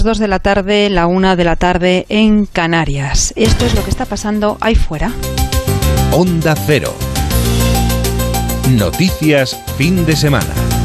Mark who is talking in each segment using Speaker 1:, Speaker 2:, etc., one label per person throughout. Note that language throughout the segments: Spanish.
Speaker 1: 2 de la tarde, la 1 de la tarde en Canarias. Esto es lo que está pasando ahí fuera.
Speaker 2: Onda Cero. Noticias fin de semana.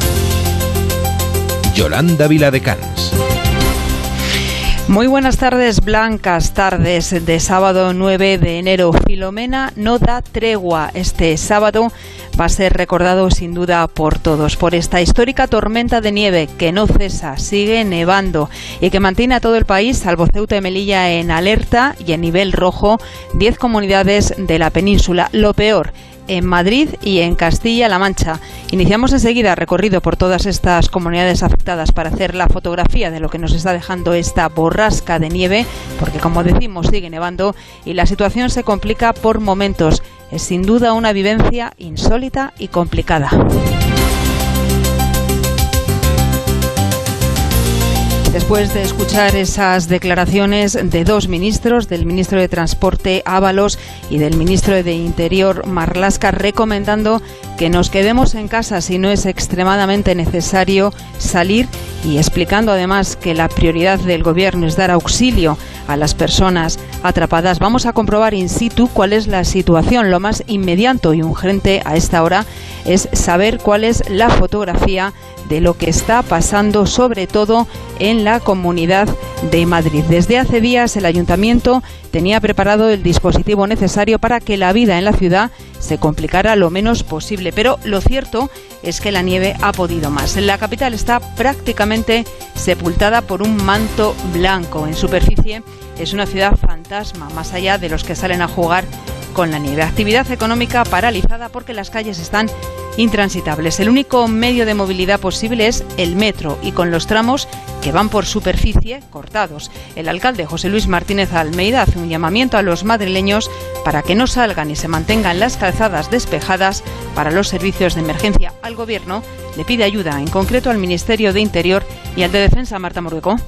Speaker 2: Yolanda Viladecans.
Speaker 1: Muy buenas tardes, blancas tardes de sábado 9 de enero. Filomena no da tregua. Este sábado va a ser recordado sin duda por todos, por esta histórica tormenta de nieve que no cesa, sigue nevando y que mantiene a todo el país, salvo Ceuta y Melilla, en alerta y en nivel rojo 10 comunidades de la península. Lo peor, en Madrid y en Castilla-La Mancha. Iniciamos enseguida recorrido por todas estas comunidades afectadas para hacer la fotografía de lo que nos está dejando esta borrasca de nieve, porque como decimos sigue nevando y la situación se complica por momentos. Es sin duda una vivencia insólita y complicada. Después de escuchar esas declaraciones de dos ministros, del ministro de Transporte Ábalos y del ministro de Interior Marlaska, recomendando que nos quedemos en casa si no es extremadamente necesario salir, y explicando además que la prioridad del gobierno es dar auxilio a las personas atrapadas, vamos a comprobar in situ cuál es la situación. Lo más inmediato y urgente a esta hora es saber cuál es la fotografía de lo que está pasando, sobre todo en la Comunidad de Madrid. Desde hace días el Ayuntamiento tenía preparado el dispositivo necesario para que la vida en la ciudad se complicara lo menos posible, pero lo cierto es que la nieve ha podido más. La capital está prácticamente sepultada por un manto blanco. En superficie es una ciudad fantasma, más allá de los que salen a jugar con la nieve. Actividad económica paralizada porque las calles están intransitables. El único medio de movilidad posible es el metro, y con los tramos que van por superficie cortados. El alcalde José Luis Martínez Almeida hace un llamamiento a los madrileños para que no salgan y se mantengan las calzadas despejadas para los servicios de emergencia. Al gobierno le pide ayuda, en concreto al Ministerio de Interior y al de Defensa. Marta Morbeco.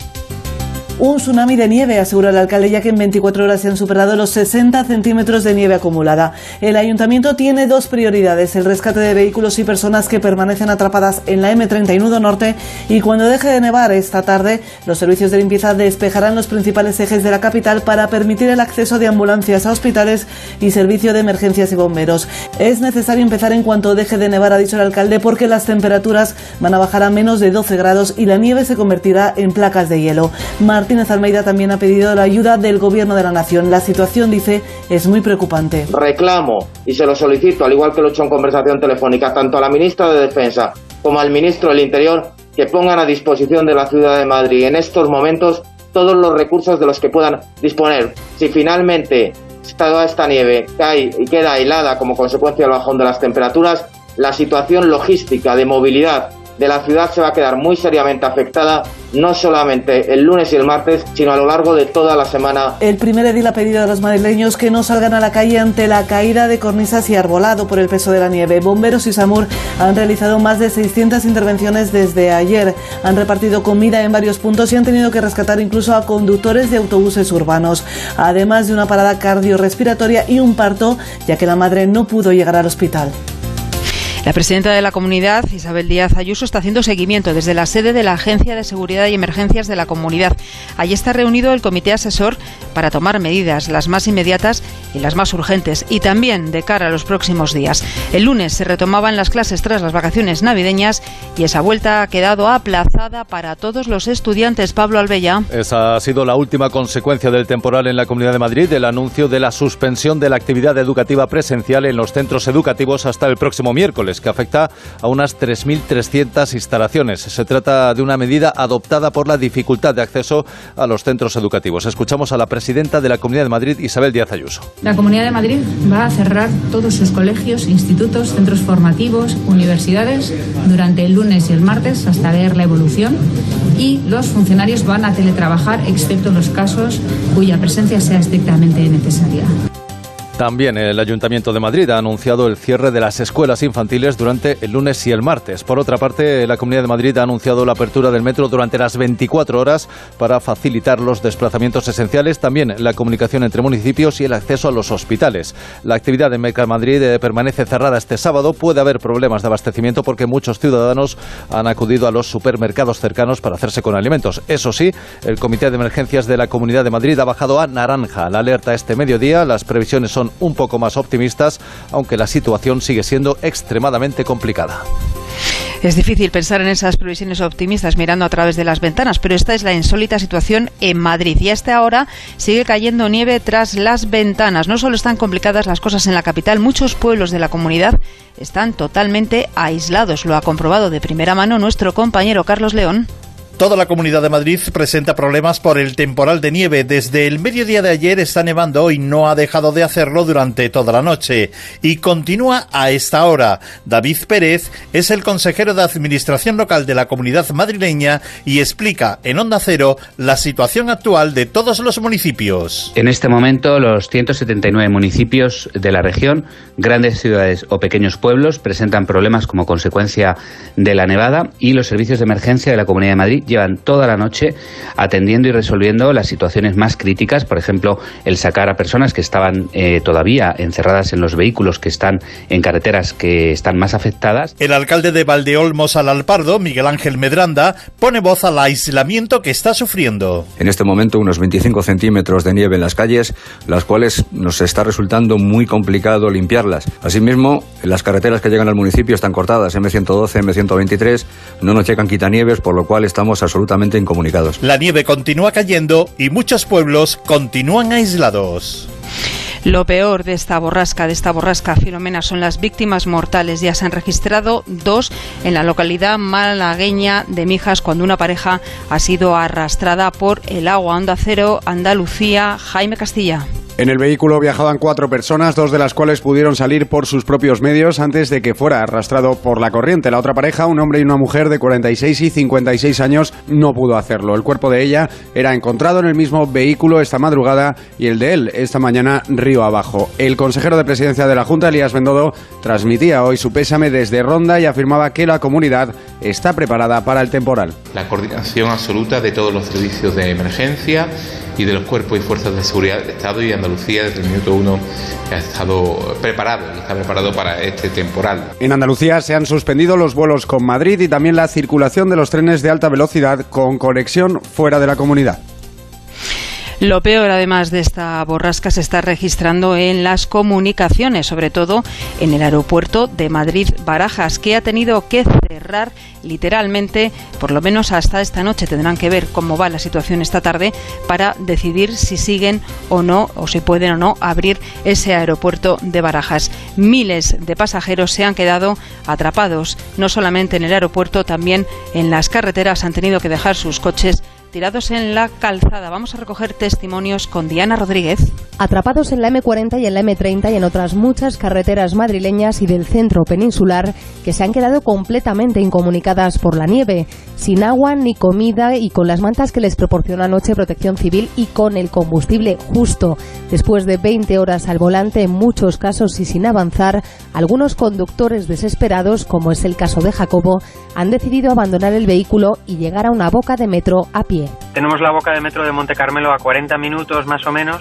Speaker 3: Un tsunami de nieve, asegura el alcalde, ya que en 24 horas se han superado los 60 centímetros de nieve acumulada. El ayuntamiento tiene dos prioridades: el rescate de vehículos y personas que permanecen atrapadas en la M30 y Nudo Norte, y cuando deje de nevar esta tarde, los servicios de limpieza despejarán los principales ejes de la capital para permitir el acceso de ambulancias a hospitales y servicio de emergencias y bomberos. Es necesario empezar en cuanto deje de nevar, ha dicho el alcalde, porque las temperaturas van a bajar a menos de 12 grados y la nieve se convertirá en placas de hielo. Martínez Almeida también ha pedido la ayuda del Gobierno de la Nación. La situación, dice, es muy preocupante.
Speaker 4: Reclamo y se lo solicito, al igual que lo he hecho en conversación telefónica, tanto a la ministra de Defensa como al ministro del Interior, que pongan a disposición de la ciudad de Madrid en estos momentos todos los recursos de los que puedan disponer. Si finalmente toda esta nieve cae y queda helada como consecuencia del bajón de las temperaturas, la situación logística de movilidad de la ciudad se va a quedar muy seriamente afectada, no solamente el lunes y el martes, sino a lo largo de toda la semana. El primer edil ha pedido a los madrileños que no salgan a la calle ante la caída de cornisas y arbolado por el peso de la nieve. Bomberos y SAMUR han realizado más de 600 intervenciones desde ayer. Han repartido comida en varios puntos y han tenido que rescatar incluso a conductores de autobuses urbanos, además de una parada cardiorrespiratoria y un parto, ya que la madre no pudo llegar al hospital.
Speaker 1: La presidenta de la Comunidad, Isabel Díaz Ayuso, está haciendo seguimiento desde la sede de la Agencia de Seguridad y Emergencias de la Comunidad. Allí está reunido el comité asesor para tomar medidas, las más inmediatas y las más urgentes, y también de cara a los próximos días. El lunes se retomaban las clases tras las vacaciones navideñas y esa vuelta ha quedado aplazada para todos los estudiantes. Pablo Albella.
Speaker 5: Esa ha sido la última consecuencia del temporal en la Comunidad de Madrid, el anuncio de la suspensión de la actividad educativa presencial en los centros educativos hasta el próximo miércoles, que afecta a unas 3.300 instalaciones. Se trata de una medida adoptada por la dificultad de acceso a los centros educativos. Escuchamos a la presidenta de la Comunidad de Madrid, Isabel Díaz Ayuso.
Speaker 6: La Comunidad de Madrid va a cerrar todos sus colegios, institutos, centros formativos, universidades durante el lunes y el martes hasta ver la evolución, y los funcionarios van a teletrabajar excepto en los casos cuya presencia sea estrictamente necesaria.
Speaker 5: También el Ayuntamiento de Madrid ha anunciado el cierre de las escuelas infantiles durante el lunes y el martes. Por otra parte, la Comunidad de Madrid ha anunciado la apertura del metro durante las 24 horas para facilitar los desplazamientos esenciales, también la comunicación entre municipios y el acceso a los hospitales. La actividad de Mercamadrid permanece cerrada este sábado. Puede haber problemas de abastecimiento porque muchos ciudadanos han acudido a los supermercados cercanos para hacerse con alimentos. Eso sí, el Comité de Emergencias de la Comunidad de Madrid ha bajado a naranja la alerta este mediodía. Las previsiones son un poco más optimistas, aunque la situación sigue siendo extremadamente complicada.
Speaker 1: Es difícil pensar en esas previsiones optimistas mirando a través de las ventanas, pero esta es la insólita situación en Madrid. Y hasta ahora sigue cayendo nieve tras las ventanas. No solo están complicadas las cosas en la capital, muchos pueblos de la comunidad están totalmente aislados. Lo ha comprobado de primera mano nuestro compañero Carlos León.
Speaker 7: Toda la Comunidad de Madrid presenta problemas por el temporal de nieve. Desde el mediodía de ayer está nevando y no ha dejado de hacerlo durante toda la noche. Y continúa a esta hora. David Pérez es el consejero de Administración Local de la Comunidad madrileña y explica en Onda Cero la situación actual de todos los municipios.
Speaker 8: En este momento, los 179 municipios de la región, grandes ciudades o pequeños pueblos, presentan problemas como consecuencia de la nevada y los servicios de emergencia de la Comunidad de Madrid llevan toda la noche atendiendo y resolviendo las situaciones más críticas, por ejemplo, el sacar a personas que estaban todavía encerradas en los vehículos que están en carreteras que están más afectadas.
Speaker 7: El alcalde de Valdeolmos al Alpardo, Miguel Ángel Medranda, pone voz al aislamiento que está sufriendo.
Speaker 9: En este momento unos 25 centímetros de nieve en las calles, las cuales nos está resultando muy complicado limpiarlas. Asimismo, las carreteras que llegan al municipio están cortadas, M112, M123, no nos llegan quitanieves, por lo cual estamos absolutamente incomunicados.
Speaker 7: La nieve continúa cayendo y muchos pueblos continúan aislados.
Speaker 1: Lo peor de esta borrasca, Filomena, son las víctimas mortales. Ya se han registrado 2 en la localidad malagueña de Mijas, cuando una pareja ha sido arrastrada por el agua. Onda Cero, Andalucía, Jaime Castilla.
Speaker 10: En el vehículo viajaban 4 personas, 2 de las cuales pudieron salir por sus propios medios antes de que fuera arrastrado por la corriente. La otra pareja, un hombre y una mujer de 46 y 56 años, no pudo hacerlo. El cuerpo de ella era encontrado en el mismo vehículo esta madrugada y el de él esta mañana río abajo. El consejero de Presidencia de la Junta, Elías Bendodo, transmitía hoy su pésame desde Ronda y afirmaba que la comunidad está preparada para el temporal.
Speaker 11: La coordinación absoluta de todos los servicios de emergencia y de los cuerpos y fuerzas de seguridad del Estado, y Andalucía desde el minuto 1 ha estado preparado y está preparado para este temporal.
Speaker 10: En Andalucía se han suspendido los vuelos con Madrid y también la circulación de los trenes de alta velocidad con conexión fuera de la comunidad.
Speaker 1: Lo peor, además de esta borrasca, se está registrando en las comunicaciones, sobre todo en el aeropuerto de Madrid-Barajas, que ha tenido que cerrar literalmente, por lo menos hasta esta noche. Tendrán que ver cómo va la situación esta tarde para decidir si siguen o no, o si pueden o no abrir ese aeropuerto de Barajas. Miles de pasajeros se han quedado atrapados, no solamente en el aeropuerto, también en las carreteras. Han tenido que dejar sus coches tirados en la calzada. Vamos a recoger testimonios con Diana Rodríguez.
Speaker 12: Atrapados en la M40 y en la M30 y en otras muchas carreteras madrileñas y del centro peninsular que se han quedado completamente incomunicadas por la nieve, sin agua ni comida y con las mantas que les proporcionó anoche Protección Civil y con el combustible justo. Después de 20 horas al volante, en muchos casos y sin avanzar, algunos conductores desesperados, como es el caso de Jacobo, han decidido abandonar el vehículo y llegar a una boca de metro a pie.
Speaker 13: Tenemos la boca de metro de Monte Carmelo a 40 minutos más o menos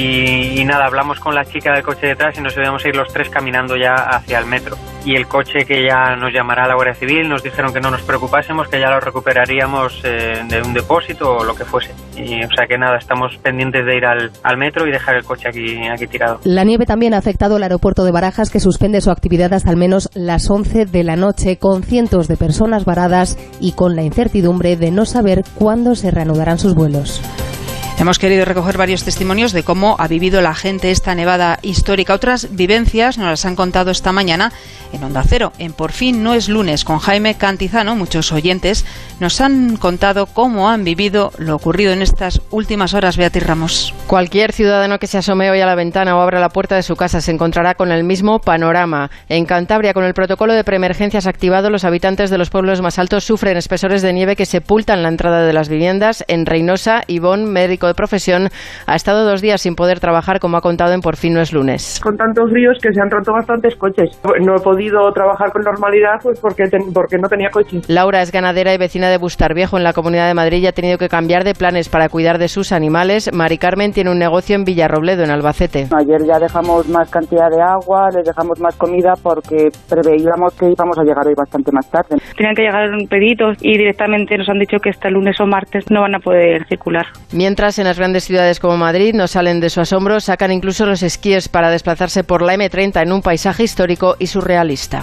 Speaker 13: y nada, hablamos con la chica del coche detrás y nos íbamos a ir los 3 caminando ya hacia el metro. Y el coche que ya nos llamará la Guardia Civil, nos dijeron que no nos preocupásemos, que ya lo recuperaríamos de un depósito o lo que fuese. Y o sea que nada, estamos pendientes de ir al metro y dejar el coche aquí tirado.
Speaker 12: La nieve también ha afectado al aeropuerto de Barajas, que suspende su actividad hasta al menos las 11 de la noche, con cientos de personas varadas y con la incertidumbre de no saber cuándo se reanudarán sus vuelos.
Speaker 1: Hemos querido recoger varios testimonios de cómo ha vivido la gente esta nevada histórica. Otras vivencias nos las han contado esta mañana en Onda Cero, en Por fin no es lunes, con Jaime Cantizano. Muchos oyentes nos han contado cómo han vivido lo ocurrido en estas últimas horas. Beatriz Ramos.
Speaker 14: Cualquier ciudadano que se asome hoy a la ventana o abra la puerta de su casa se encontrará con el mismo panorama. En Cantabria, con el protocolo de preemergencias activado, los habitantes de los pueblos más altos sufren espesores de nieve que sepultan la entrada de las viviendas. En Reynosa, Ivón, médico profesión, ha estado 2 días sin poder trabajar, como ha contado en Por fin no es lunes.
Speaker 15: Con tantos ríos que se han roto bastantes coches. No he podido trabajar con normalidad pues porque no tenía coche.
Speaker 14: Laura es ganadera y vecina de Bustarviejo, en la Comunidad de Madrid, y ha tenido que cambiar de planes para cuidar de sus animales. Mari Carmen tiene un negocio en Villarrobledo, en Albacete.
Speaker 16: Ayer ya dejamos más cantidad de agua, les dejamos más comida porque preveíamos que íbamos a llegar hoy bastante más tarde.
Speaker 17: Tenían que llegar pedidos y directamente nos han dicho que hasta el lunes o martes no van a poder circular.
Speaker 14: Mientras, en las grandes ciudades como Madrid no salen de su asombro, sacan incluso los esquíes para desplazarse por la M30 en un paisaje histórico y surrealista.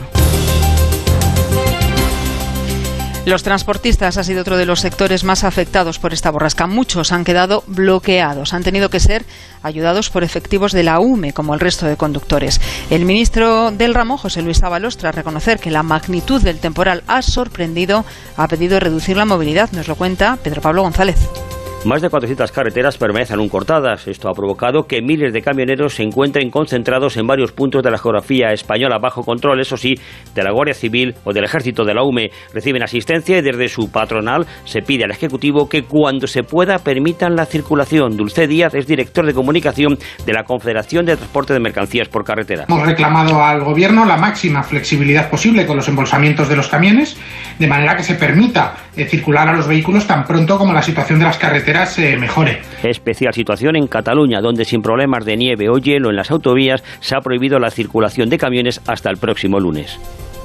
Speaker 14: Los transportistas ha sido otro de los sectores más afectados por esta borrasca. Muchos han quedado bloqueados, han tenido que ser ayudados por efectivos de la UME, como el resto de conductores. El ministro del ramo, José Luis Ábalos, tras reconocer que la magnitud del temporal ha sorprendido, ha pedido reducir la movilidad. Nos lo cuenta Pedro Pablo González.
Speaker 18: Más de 400 carreteras permanecen aún cortadas. Esto ha provocado que miles de camioneros se encuentren concentrados en varios puntos de la geografía española bajo control, eso sí, de la Guardia Civil o del Ejército de la UME. Reciben asistencia y desde su patronal se pide al Ejecutivo que cuando se pueda permitan la circulación. Dulce Díaz es director de comunicación de la Confederación de Transporte de Mercancías por Carretera.
Speaker 19: Hemos reclamado al Gobierno la máxima flexibilidad posible con los embolsamientos de los camiones, de manera que se permita circular a los vehículos tan pronto como la situación de las carreteras mejore.
Speaker 18: Especial situación en Cataluña, donde sin problemas de nieve o hielo en las autovías se ha prohibido la circulación de camiones hasta el próximo lunes.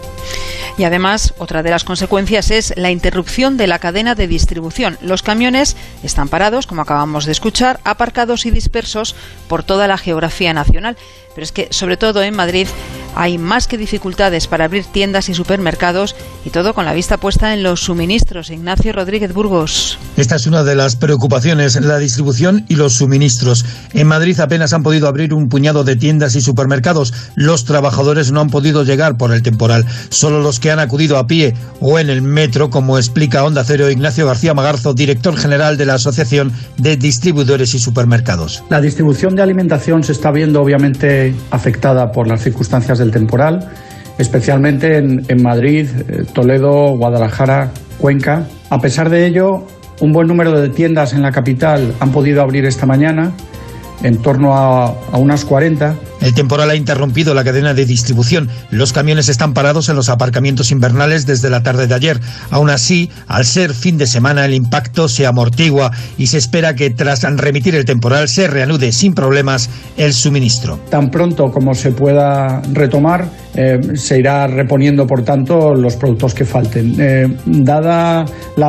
Speaker 1: Y además, otra de las consecuencias es la interrupción de la cadena de distribución. Los camiones están parados, como acabamos de escuchar, aparcados y dispersos por toda la geografía nacional. Pero es que, sobre todo en Madrid, hay más que dificultades para abrir tiendas y supermercados, y todo con la vista puesta en los suministros. Ignacio Rodríguez Burgos.
Speaker 20: Esta es una de las preocupaciones, la distribución y los suministros. En Madrid apenas han podido abrir un puñado de tiendas y supermercados. Los trabajadores no han podido llegar por el temporal. Solo los que han acudido a pie o en el metro, como explica Onda Cero Ignacio García Magarzo, director general de la Asociación de Distribuidores y Supermercados.
Speaker 21: La distribución de alimentación se está viendo obviamente afectada por las circunstancias del temporal, especialmente en Madrid, Toledo, Guadalajara, Cuenca. A pesar de ello, un buen número de tiendas en la capital han podido abrir esta mañana, en torno a unas 40.
Speaker 20: El temporal ha interrumpido la cadena de distribución. Los camiones están parados en los aparcamientos invernales desde la tarde de ayer. Aún así, al ser fin de semana, el impacto se amortigua y se espera que tras remitir el temporal se reanude sin problemas el suministro.
Speaker 21: Tan pronto como se pueda retomar, se irá reponiendo, por tanto, los productos que falten. Dada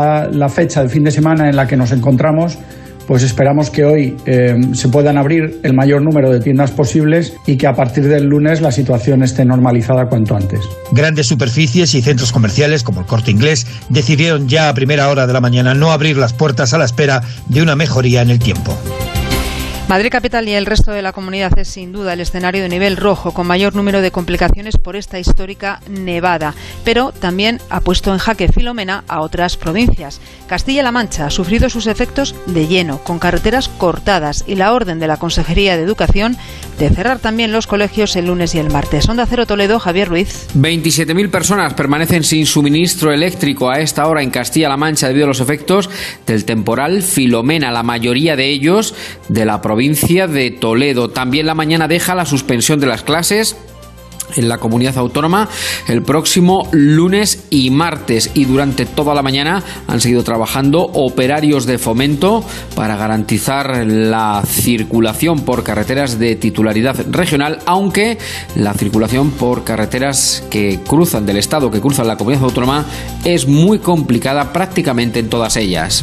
Speaker 21: la fecha de fin de semana en la que nos encontramos, pues esperamos que hoy se puedan abrir el mayor número de tiendas posibles y que a partir del lunes la situación esté normalizada cuanto antes.
Speaker 20: Grandes superficies y centros comerciales como el Corte Inglés decidieron ya a primera hora de la mañana no abrir las puertas a la espera de una mejoría en el tiempo.
Speaker 1: Madrid capital y el resto de la comunidad es sin duda el escenario de nivel rojo, con mayor número de complicaciones por esta histórica nevada. Pero también ha puesto en jaque Filomena a otras provincias. Castilla-La Mancha ha sufrido sus efectos de lleno, con carreteras cortadas y la orden de la Consejería de Educación de cerrar también los colegios el lunes y el martes. Onda Cero Toledo, Javier Ruiz.
Speaker 22: 27.000 personas permanecen sin suministro eléctrico a esta hora en Castilla-La Mancha debido a los efectos del temporal Filomena, la mayoría de ellos de la provincia de Toledo. También la mañana deja la suspensión de las clases en la comunidad autónoma el próximo lunes y martes, y durante toda la mañana han seguido trabajando operarios de Fomento para garantizar la circulación por carreteras de titularidad regional, aunque la circulación por carreteras que cruzan del Estado, que cruzan la comunidad autónoma, es muy complicada prácticamente en todas ellas.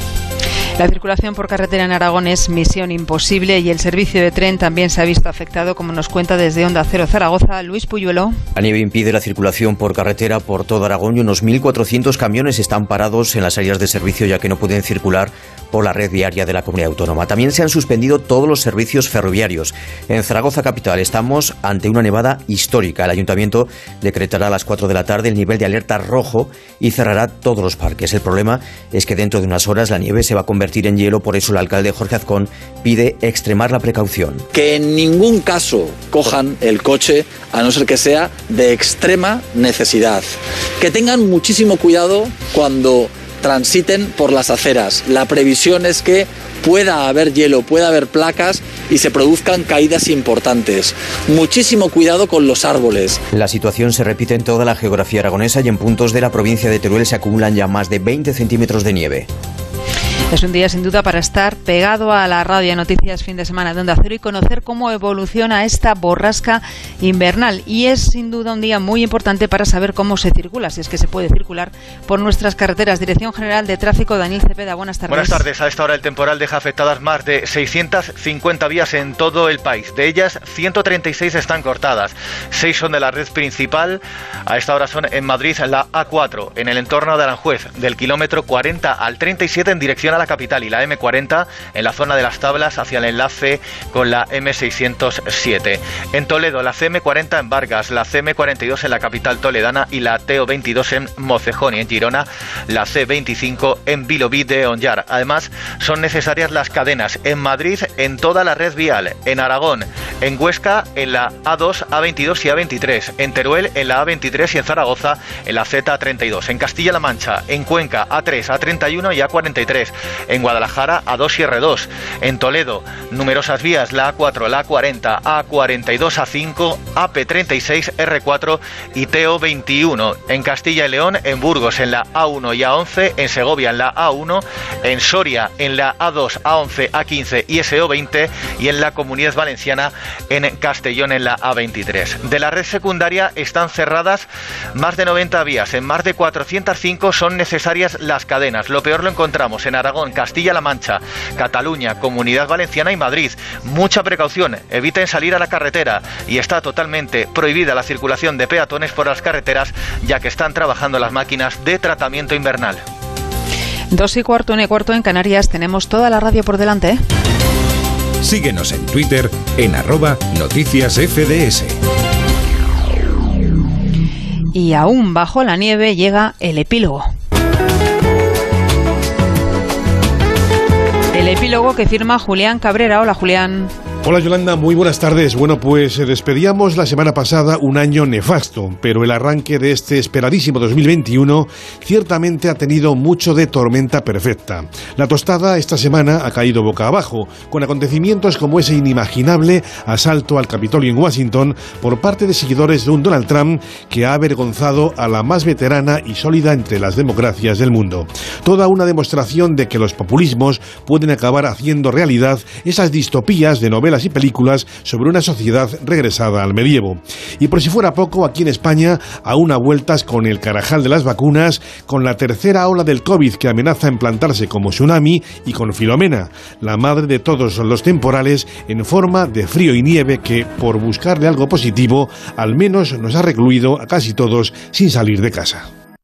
Speaker 1: La circulación por carretera en Aragón es misión imposible y el servicio de tren también se ha visto afectado, como nos cuenta desde Onda Cero Zaragoza, Luis Puyuelo.
Speaker 23: La nieve impide la circulación por carretera por todo Aragón y unos 1.400 camiones están parados en las áreas de servicio ya que no pueden circular por la red viaria de la comunidad autónoma. También se han suspendido todos los servicios ferroviarios. En Zaragoza capital estamos ante una nevada histórica. El ayuntamiento decretará a las 4 de la tarde el nivel de alerta rojo y cerrará todos los parques. El problema es que dentro de unas horas la nieve se va a convertir en hielo, por eso el alcalde Jorge Azcón pide extremar la precaución.
Speaker 24: Que en ningún caso cojan el coche a no ser que sea de extrema necesidad. Que tengan muchísimo cuidado cuando transiten por las aceras. La previsión es que pueda haber hielo, pueda haber placas y se produzcan caídas importantes. Muchísimo cuidado con los árboles.
Speaker 23: La situación se repite en toda la geografía aragonesa y en puntos de la provincia de Teruel se acumulan ya más de 20 centímetros de nieve.
Speaker 1: Es un día sin duda para estar pegado a la radio Noticias Fin de Semana de Onda Cero y conocer cómo evoluciona esta borrasca invernal. Y es sin duda un día muy importante para saber cómo se circula, si es que se puede circular por nuestras carreteras. Dirección General de Tráfico, Daniel Cepeda, buenas tardes.
Speaker 2: Buenas tardes. A esta hora el temporal deja afectadas más de 650 vías en todo el país. De ellas, 136 están cortadas. 6 son de la red principal. A esta hora son en Madrid la A4, en el entorno de Aranjuez, del kilómetro 40 al 37 en dirección a la capital, y la M40 en la zona de las Tablas hacia el enlace con la M607. En Toledo, la CM40 en Vargas, la CM42 en la capital toledana y la TO22 en Mocejón, y en Girona la C25 en Vilobí de Onllar. Además, son necesarias las cadenas en Madrid en toda la red vial, en Aragón, en Huesca en la A2, A22 y A23, en Teruel en la A23 y en Zaragoza en la Z32, en Castilla-La Mancha, en Cuenca A3, A31 y A43, en Guadalajara A2 y R2, en Toledo numerosas vías, la A4, la A40, A42, A5, AP36, R4 y TO21, en Castilla y León, en Burgos en la A1 y A11, en Segovia en la A1, en Soria en la A2, A11, A15 y SO20, y en la Comunidad Valenciana en Castellón en la A23. De la red secundaria están cerradas más de 90 vías, en más de 405 son necesarias las cadenas. Lo peor lo encontramos en Aragón, Castilla-La Mancha, Cataluña, Comunidad Valenciana y Madrid. Mucha precaución, eviten salir a la carretera, y está totalmente prohibida la circulación de peatones por las carreteras, ya que están trabajando las máquinas de tratamiento invernal.
Speaker 1: 2:15, 1:15 en Canarias. Tenemos toda la radio por delante, ¿eh?
Speaker 3: Síguenos en Twitter en @noticiasfds.
Speaker 1: Y aún bajo la nieve llega el epílogo. El epílogo que firma Julián Cabrera. Hola, Julián.
Speaker 4: Hola Yolanda, muy buenas tardes. Bueno, pues despedíamos la semana pasada un año nefasto, pero el arranque de este esperadísimo 2021 ciertamente ha tenido mucho de tormenta perfecta. La tostada esta semana ha caído boca abajo, con acontecimientos como ese inimaginable asalto al Capitolio en Washington por parte de seguidores de un Donald Trump que ha avergonzado a la más veterana y sólida entre las democracias del mundo. Toda una demostración de que los populismos pueden acabar haciendo realidad esas distopías de novelas y películas sobre una sociedad regresada al medievo. Y por si fuera poco, aquí en España aún a vueltas con el carajal de las vacunas, con la tercera ola del COVID que amenaza implantarse como tsunami, y con Filomena, la madre de todos los temporales, en forma de frío y nieve que, por buscarle algo positivo, al menos nos ha recluido a casi todos sin salir de casa.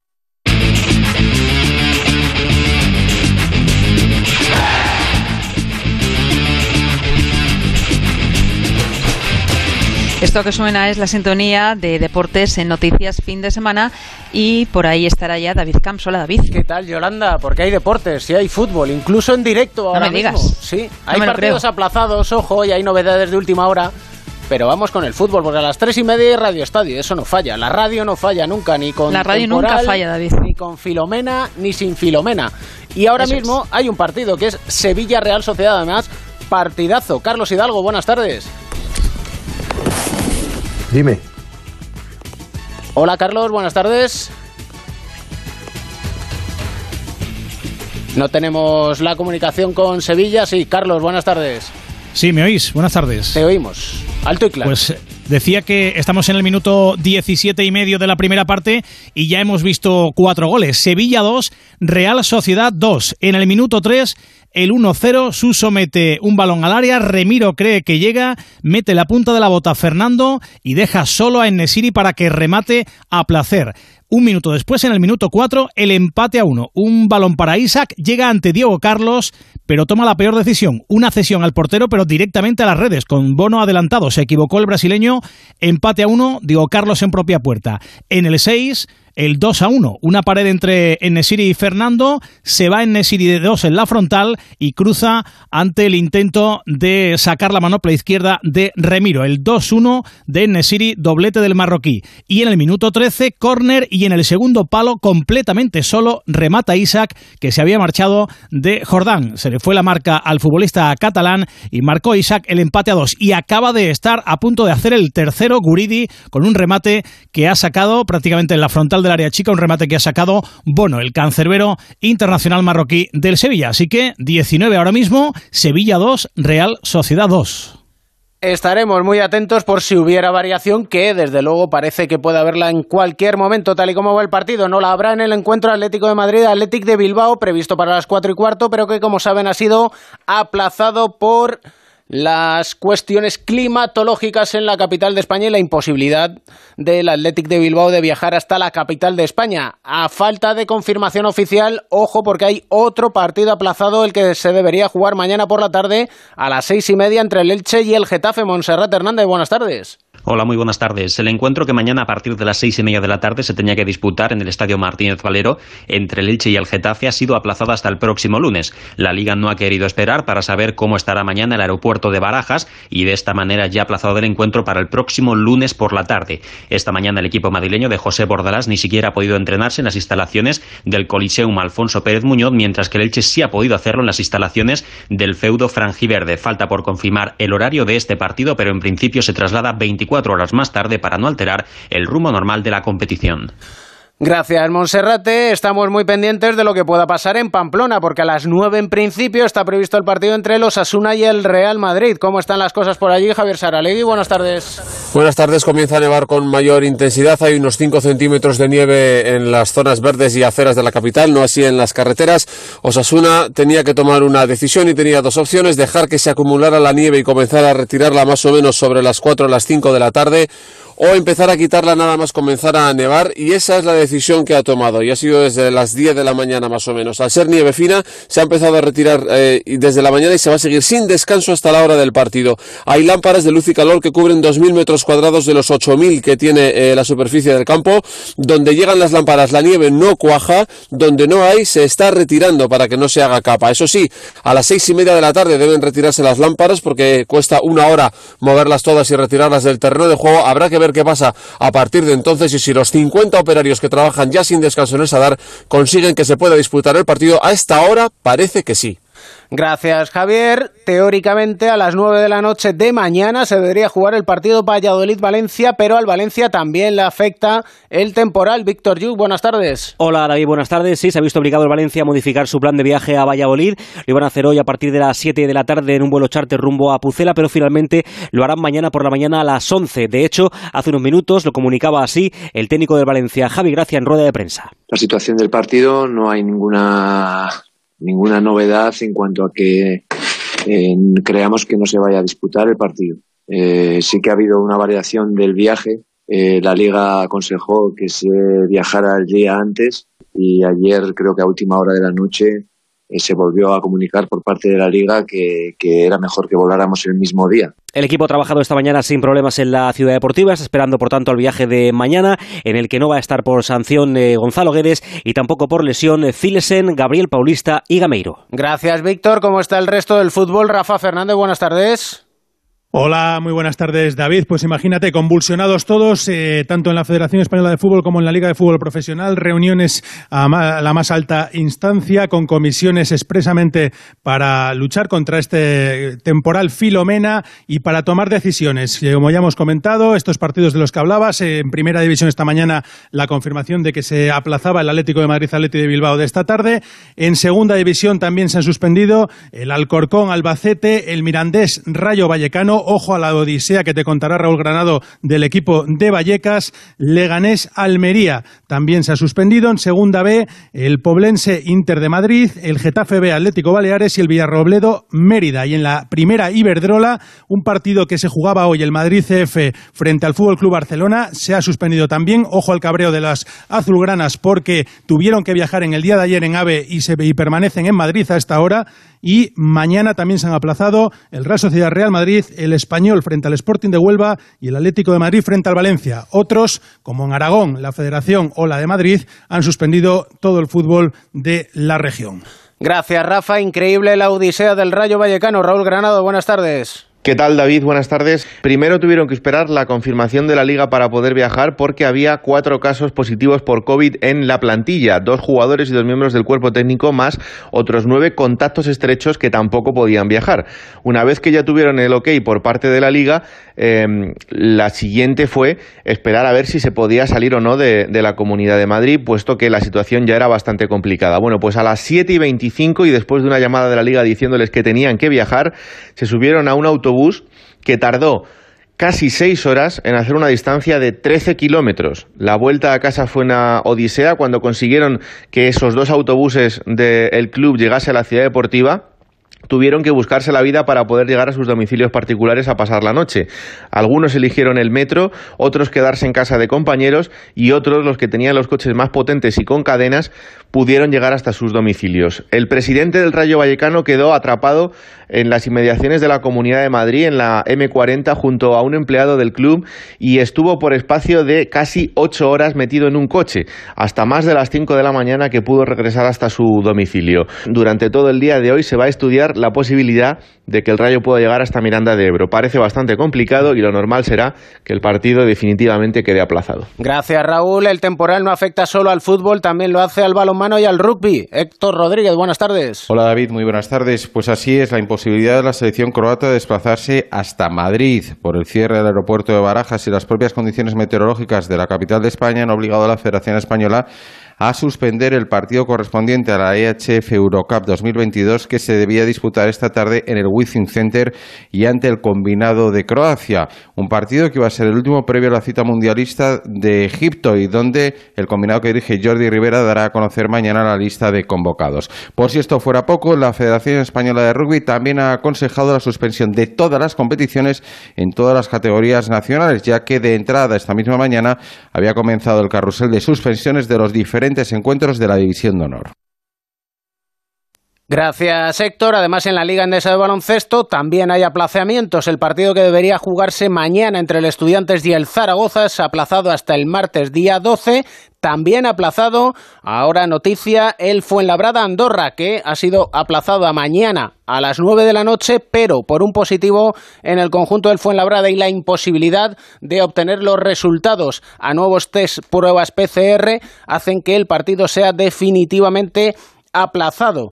Speaker 1: Esto que suena es la sintonía de deportes en Noticias Fin de Semana, y por ahí estará ya David Camps. Hola, David.
Speaker 6: ¿Qué tal, Yolanda? Porque hay deportes, sí hay fútbol, incluso en directo ahora mismo. No me digas. Sí, hay partidos aplazados, ojo, y hay novedades de última hora. Pero vamos con el fútbol, porque a las 3:30 hay Radio Estadio, eso no falla. La radio no falla nunca, ni con
Speaker 1: la radio
Speaker 6: temporal,
Speaker 1: nunca falla, David.
Speaker 6: Ni con Filomena, ni sin Filomena. Y ahora mismo hay un partido que es Sevilla-Real Sociedad, además, partidazo. Carlos Hidalgo, buenas tardes.
Speaker 25: Dime.
Speaker 6: Hola, Carlos, buenas tardes. No tenemos la comunicación con Sevilla. Sí, Carlos, buenas tardes.
Speaker 26: Sí, ¿me oís? Buenas tardes.
Speaker 6: Te oímos. Alto y claro.
Speaker 26: Pues decía que estamos en el minuto 17,5 de la primera parte y ya hemos visto 4 goles. Sevilla 2, Real Sociedad 2. En el minuto 3, el 1-0, Suso mete un balón al área, Remiro cree que llega, mete la punta de la bota a Fernando y deja solo a En-Nesyri para que remate a placer. Un minuto después, en el minuto 4, el empate a 1. Un balón para Isaac, llega ante Diego Carlos, pero toma la peor decisión. Una cesión al portero, pero directamente a las redes, con Bono adelantado. Se equivocó el brasileño, empate a 1, Diego Carlos en propia puerta. En el 6, el 2-1. Una pared entre En-Nesyri y Fernando, se va En-Nesyri de 2 en la frontal y cruza ante el intento de sacar la manopla izquierda de Remiro. El 2-1 de En-Nesyri, doblete del marroquí. Y en el minuto 13, córner, y en el segundo palo, completamente solo, remata Isaac, que se había marchado de Jordán. Se le fue la marca al futbolista catalán y marcó Isaac el empate a 2. Y acaba de estar a punto de hacer el tercero Guridi con un remate que ha sacado prácticamente en la frontal del área chica, un remate que ha sacado Bono, el cancerbero internacional marroquí del Sevilla. Así que 19 ahora mismo, Sevilla 2, Real Sociedad 2.
Speaker 6: Estaremos muy atentos por si hubiera variación, que desde luego parece que puede haberla en cualquier momento, tal y como va el partido. No la habrá en el encuentro Atlético de Madrid-Athletic de Bilbao, previsto para las 4:15, pero que, como saben, ha sido aplazado por las cuestiones climatológicas en la capital de España y la imposibilidad del Athletic de Bilbao de viajar hasta la capital de España. A falta de confirmación oficial, ojo, porque hay otro partido aplazado, el que se debería jugar mañana por la tarde a las 6:30 entre el Elche y el Getafe. Montserrat Hernández, buenas tardes.
Speaker 5: Hola, muy buenas tardes. El encuentro que mañana a partir de las 6:30 de la tarde se tenía que disputar en el Estadio Martínez Valero entre el Elche y el Getafe ha sido aplazado hasta el próximo lunes. La Liga no ha querido esperar para saber cómo estará mañana el aeropuerto de Barajas y de esta manera ya ha aplazado el encuentro para el próximo lunes por la tarde. Esta mañana el equipo madrileño de José Bordalás ni siquiera ha podido entrenarse en las instalaciones del Coliseum Alfonso Pérez Muñoz, mientras que el Elche sí ha podido hacerlo en las instalaciones del feudo franjiverde. Falta por confirmar el horario de este partido, pero en principio se traslada 24 horas más tarde para no alterar el rumbo normal de la competición.
Speaker 6: Gracias, Monserrate. Estamos muy pendientes de lo que pueda pasar en Pamplona, porque a las 9 en principio está previsto el partido entre el Osasuna y el Real Madrid. ¿Cómo están las cosas por allí, Javier Saralegui? Buenas tardes.
Speaker 7: Buenas tardes. Comienza a nevar con mayor intensidad. Hay unos 5 centímetros de nieve en las zonas verdes y aceras de la capital, no así en las carreteras. Osasuna tenía que tomar una decisión y tenía dos opciones: dejar que se acumulara la nieve y comenzar a retirarla más o menos sobre las 4 o las 5 de la tarde, o empezar a quitarla nada más comenzar a nevar, y esa es la decisión que ha tomado, y ha sido desde las 10 de la mañana más o menos. Al ser nieve fina, se ha empezado a retirar desde la mañana y se va a seguir sin descanso hasta la hora del partido. Hay lámparas de luz y calor que cubren 2.000 metros cuadrados de los 8.000 que tiene la superficie del campo. Donde llegan las lámparas, la nieve no cuaja; donde no hay, se está retirando para que no se haga capa. Eso sí, a las 6:30 de la tarde deben retirarse las lámparas, porque cuesta una hora moverlas todas y retirarlas del terreno de juego. Habrá que ver qué pasa a partir de entonces y si los 50 operarios que trabajan ya sin descanso en el Sadar consiguen que se pueda disputar el partido. A esta hora parece que sí.
Speaker 6: Gracias, Javier. Teóricamente a las 9 de la noche de mañana se debería jugar el partido Valladolid-Valencia, pero al Valencia también le afecta el temporal. Víctor Lluc, buenas tardes.
Speaker 8: Hola, David, buenas tardes. Sí, se ha visto obligado el Valencia a modificar su plan de viaje a Valladolid. Lo iban a hacer hoy a partir de las 7 de la tarde en un vuelo charter rumbo a Pucela, pero finalmente lo harán mañana por la mañana a las 11. De hecho, hace unos minutos lo comunicaba así el técnico del Valencia, Javi Gracia, en rueda de prensa.
Speaker 9: La situación del partido, no hay ninguna novedad en cuanto a que creamos que no se vaya a disputar el partido. Sí que ha habido una variación del viaje. La Liga aconsejó que se viajara el día antes y ayer, creo que a última hora de la noche, se volvió a comunicar por parte de la Liga que era mejor que voláramos el mismo día.
Speaker 8: El equipo ha trabajado esta mañana sin problemas en la Ciudad Deportiva, está esperando por tanto al viaje de mañana, en el que no va a estar por sanción Gonzalo Guedes y tampoco por lesión Zilesen, Gabriel Paulista y Gameiro.
Speaker 6: Gracias, Víctor. ¿Cómo está el resto del fútbol? Rafa Fernández, buenas tardes.
Speaker 11: Hola, muy buenas tardes, David. Pues imagínate, convulsionados todos, tanto en la Federación Española de Fútbol como en la Liga de Fútbol Profesional, reuniones a la más alta instancia, con comisiones expresamente para luchar contra este temporal Filomena y para tomar decisiones. Como ya hemos comentado, estos partidos de los que hablabas, en Primera División esta mañana la confirmación de que se aplazaba el Atlético de Madrid, Athletic de Bilbao de esta tarde. En Segunda División también se han suspendido el Alcorcón, Albacete, el Mirandés, Rayo Vallecano. Ojo a la odisea que te contará Raúl Granado del equipo de Vallecas. Leganés, Almería también se ha suspendido. En Segunda B, el Poblense, Inter de Madrid, el Getafe B, Atlético Baleares y el Villarrobledo, Mérida. Y en la Primera Iberdrola, un partido que se jugaba hoy, el Madrid CF frente al Fútbol Club Barcelona, se ha suspendido también. Ojo al cabreo de las azulgranas, porque tuvieron que viajar en el día de ayer en AVE y permanecen en Madrid a esta hora. y mañana también se han aplazado el Real Sociedad Real Madrid, el Español frente al Sporting de Huelva y el Atlético de Madrid frente al Valencia. Otros, como en Aragón, la Federación o la de Madrid, han suspendido todo el fútbol de la región.
Speaker 6: Gracias, Rafa. Increíble la odisea del Rayo Vallecano. Raúl Granado, buenas tardes.
Speaker 10: ¿Qué tal, David? Buenas tardes. Primero tuvieron que esperar la confirmación de la Liga para poder viajar porque había 4 casos positivos por COVID en la plantilla, 2 jugadores y 2 miembros del cuerpo técnico, más otros 9 contactos estrechos que tampoco podían viajar. Una vez que ya tuvieron el ok por parte de la Liga, la siguiente fue esperar a ver si se podía salir o no de la Comunidad de Madrid, puesto que la situación ya era bastante complicada. Bueno, pues a las 7:25 y después de una llamada de la Liga diciéndoles que tenían que viajar, se subieron a un autobús que tardó casi 6 horas en hacer una distancia de 13 kilómetros. La vuelta a casa fue una odisea cuando consiguieron que esos 2 autobuses del club llegase a la ciudad deportiva. Tuvieron que buscarse la vida para poder llegar a sus domicilios particulares a pasar la noche. Algunos eligieron el metro, otros quedarse en casa de compañeros y otros, los que tenían los coches más potentes y con cadenas, pudieron llegar hasta sus domicilios. El presidente del Rayo Vallecano quedó atrapado en las inmediaciones de la Comunidad de Madrid, en la M40, junto a un empleado del club y estuvo por espacio de casi 8 horas metido en un coche, hasta más de las 5 de la mañana que pudo regresar hasta su domicilio. Durante todo el día de hoy se va a estudiar la posibilidad de que el Rayo pueda llegar hasta Miranda de Ebro. Parece bastante complicado y lo normal será que el partido definitivamente quede aplazado.
Speaker 6: Gracias, Raúl. El temporal no afecta solo al fútbol, también lo hace al balonmano y al rugby. Héctor Rodríguez, buenas tardes.
Speaker 12: Hola, David, muy buenas tardes. Pues así es, la imposibilidad de la selección croata de desplazarse hasta Madrid por el cierre del aeropuerto de Barajas y las propias condiciones meteorológicas de la capital de España han obligado a la Federación Española a suspender el partido correspondiente a la EHF Eurocup 2022 que se debía disputar esta tarde en el Wizzing Center y ante el combinado de Croacia. Un partido que iba a ser el último previo a la cita mundialista de Egipto y donde el combinado que dirige Jordi Rivera dará a conocer mañana la lista de convocados. Por si esto fuera poco, la Federación Española de Rugby también ha aconsejado la suspensión de todas las competiciones en todas las categorías nacionales, ya que de entrada esta misma mañana había comenzado el carrusel de suspensiones de los diferentes encuentros de la División de Honor.
Speaker 6: Gracias, Héctor. Además, en la Liga Endesa de Baloncesto también hay aplazamientos. El partido que debería jugarse mañana entre el Estudiantes y el Zaragoza se ha aplazado hasta el martes día 12. También aplazado, ahora noticia, el Fuenlabrada-Andorra, que ha sido aplazado a mañana a las 9 de la noche, pero por un positivo en el conjunto del Fuenlabrada y la imposibilidad de obtener los resultados a nuevos test pruebas PCR hacen que el partido sea definitivamente aplazado.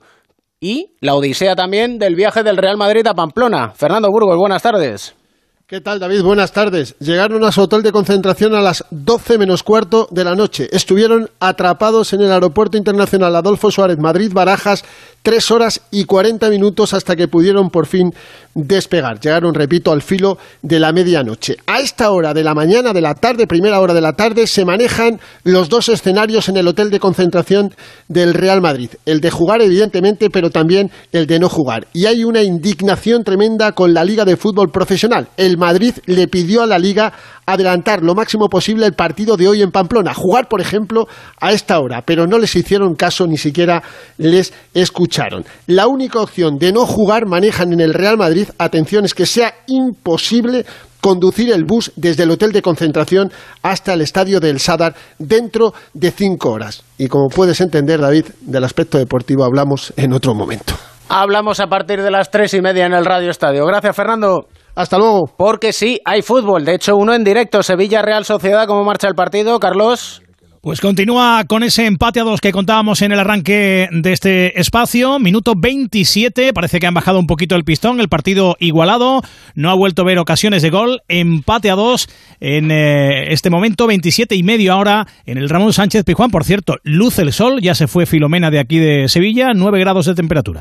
Speaker 6: Y la odisea también del viaje del Real Madrid a Pamplona. Fernando Burgos, buenas tardes.
Speaker 13: ¿Qué tal, David? Buenas tardes. Llegaron a su hotel de concentración a las 12 menos cuarto de la noche. Estuvieron atrapados en el Aeropuerto Internacional Adolfo Suárez Madrid-Barajas 3 horas y 40 minutos hasta que pudieron por fin despegar. Llegaron, repito, al filo de la medianoche. A esta hora de la mañana, de la tarde, primera hora de la tarde, se manejan los 2 escenarios en el hotel de concentración del Real Madrid. El de jugar, evidentemente, pero también el de no jugar. Y hay una indignación tremenda con la Liga de Fútbol Profesional. El Madrid le pidió a la Liga adelantar lo máximo posible el partido de hoy en Pamplona, jugar, por ejemplo, a esta hora, pero no les hicieron caso, ni siquiera les escucharon. La única opción de no jugar manejan en el Real Madrid, atención, es que sea imposible conducir el bus desde el hotel de concentración hasta el estadio del Sadar dentro de 5 horas. Y como puedes entender, David, del aspecto deportivo hablamos en otro momento.
Speaker 6: Hablamos a partir de las 3:30 en el Radio Estadio. Gracias, Fernando.
Speaker 13: Hasta luego.
Speaker 6: Porque sí, hay fútbol. De hecho, uno en directo. Sevilla-Real Sociedad. ¿Cómo marcha el partido, Carlos?
Speaker 26: Pues continúa con ese empate a 2 que contábamos en el arranque de este espacio. Minuto 27, parece que han bajado un poquito el pistón, el partido igualado, no ha vuelto a ver ocasiones de gol, empate a 2 en este momento, 27:30 ahora en el Ramón Sánchez Pizjuán. Por cierto, luce el sol, ya se fue Filomena de aquí de Sevilla, 9 grados de temperatura.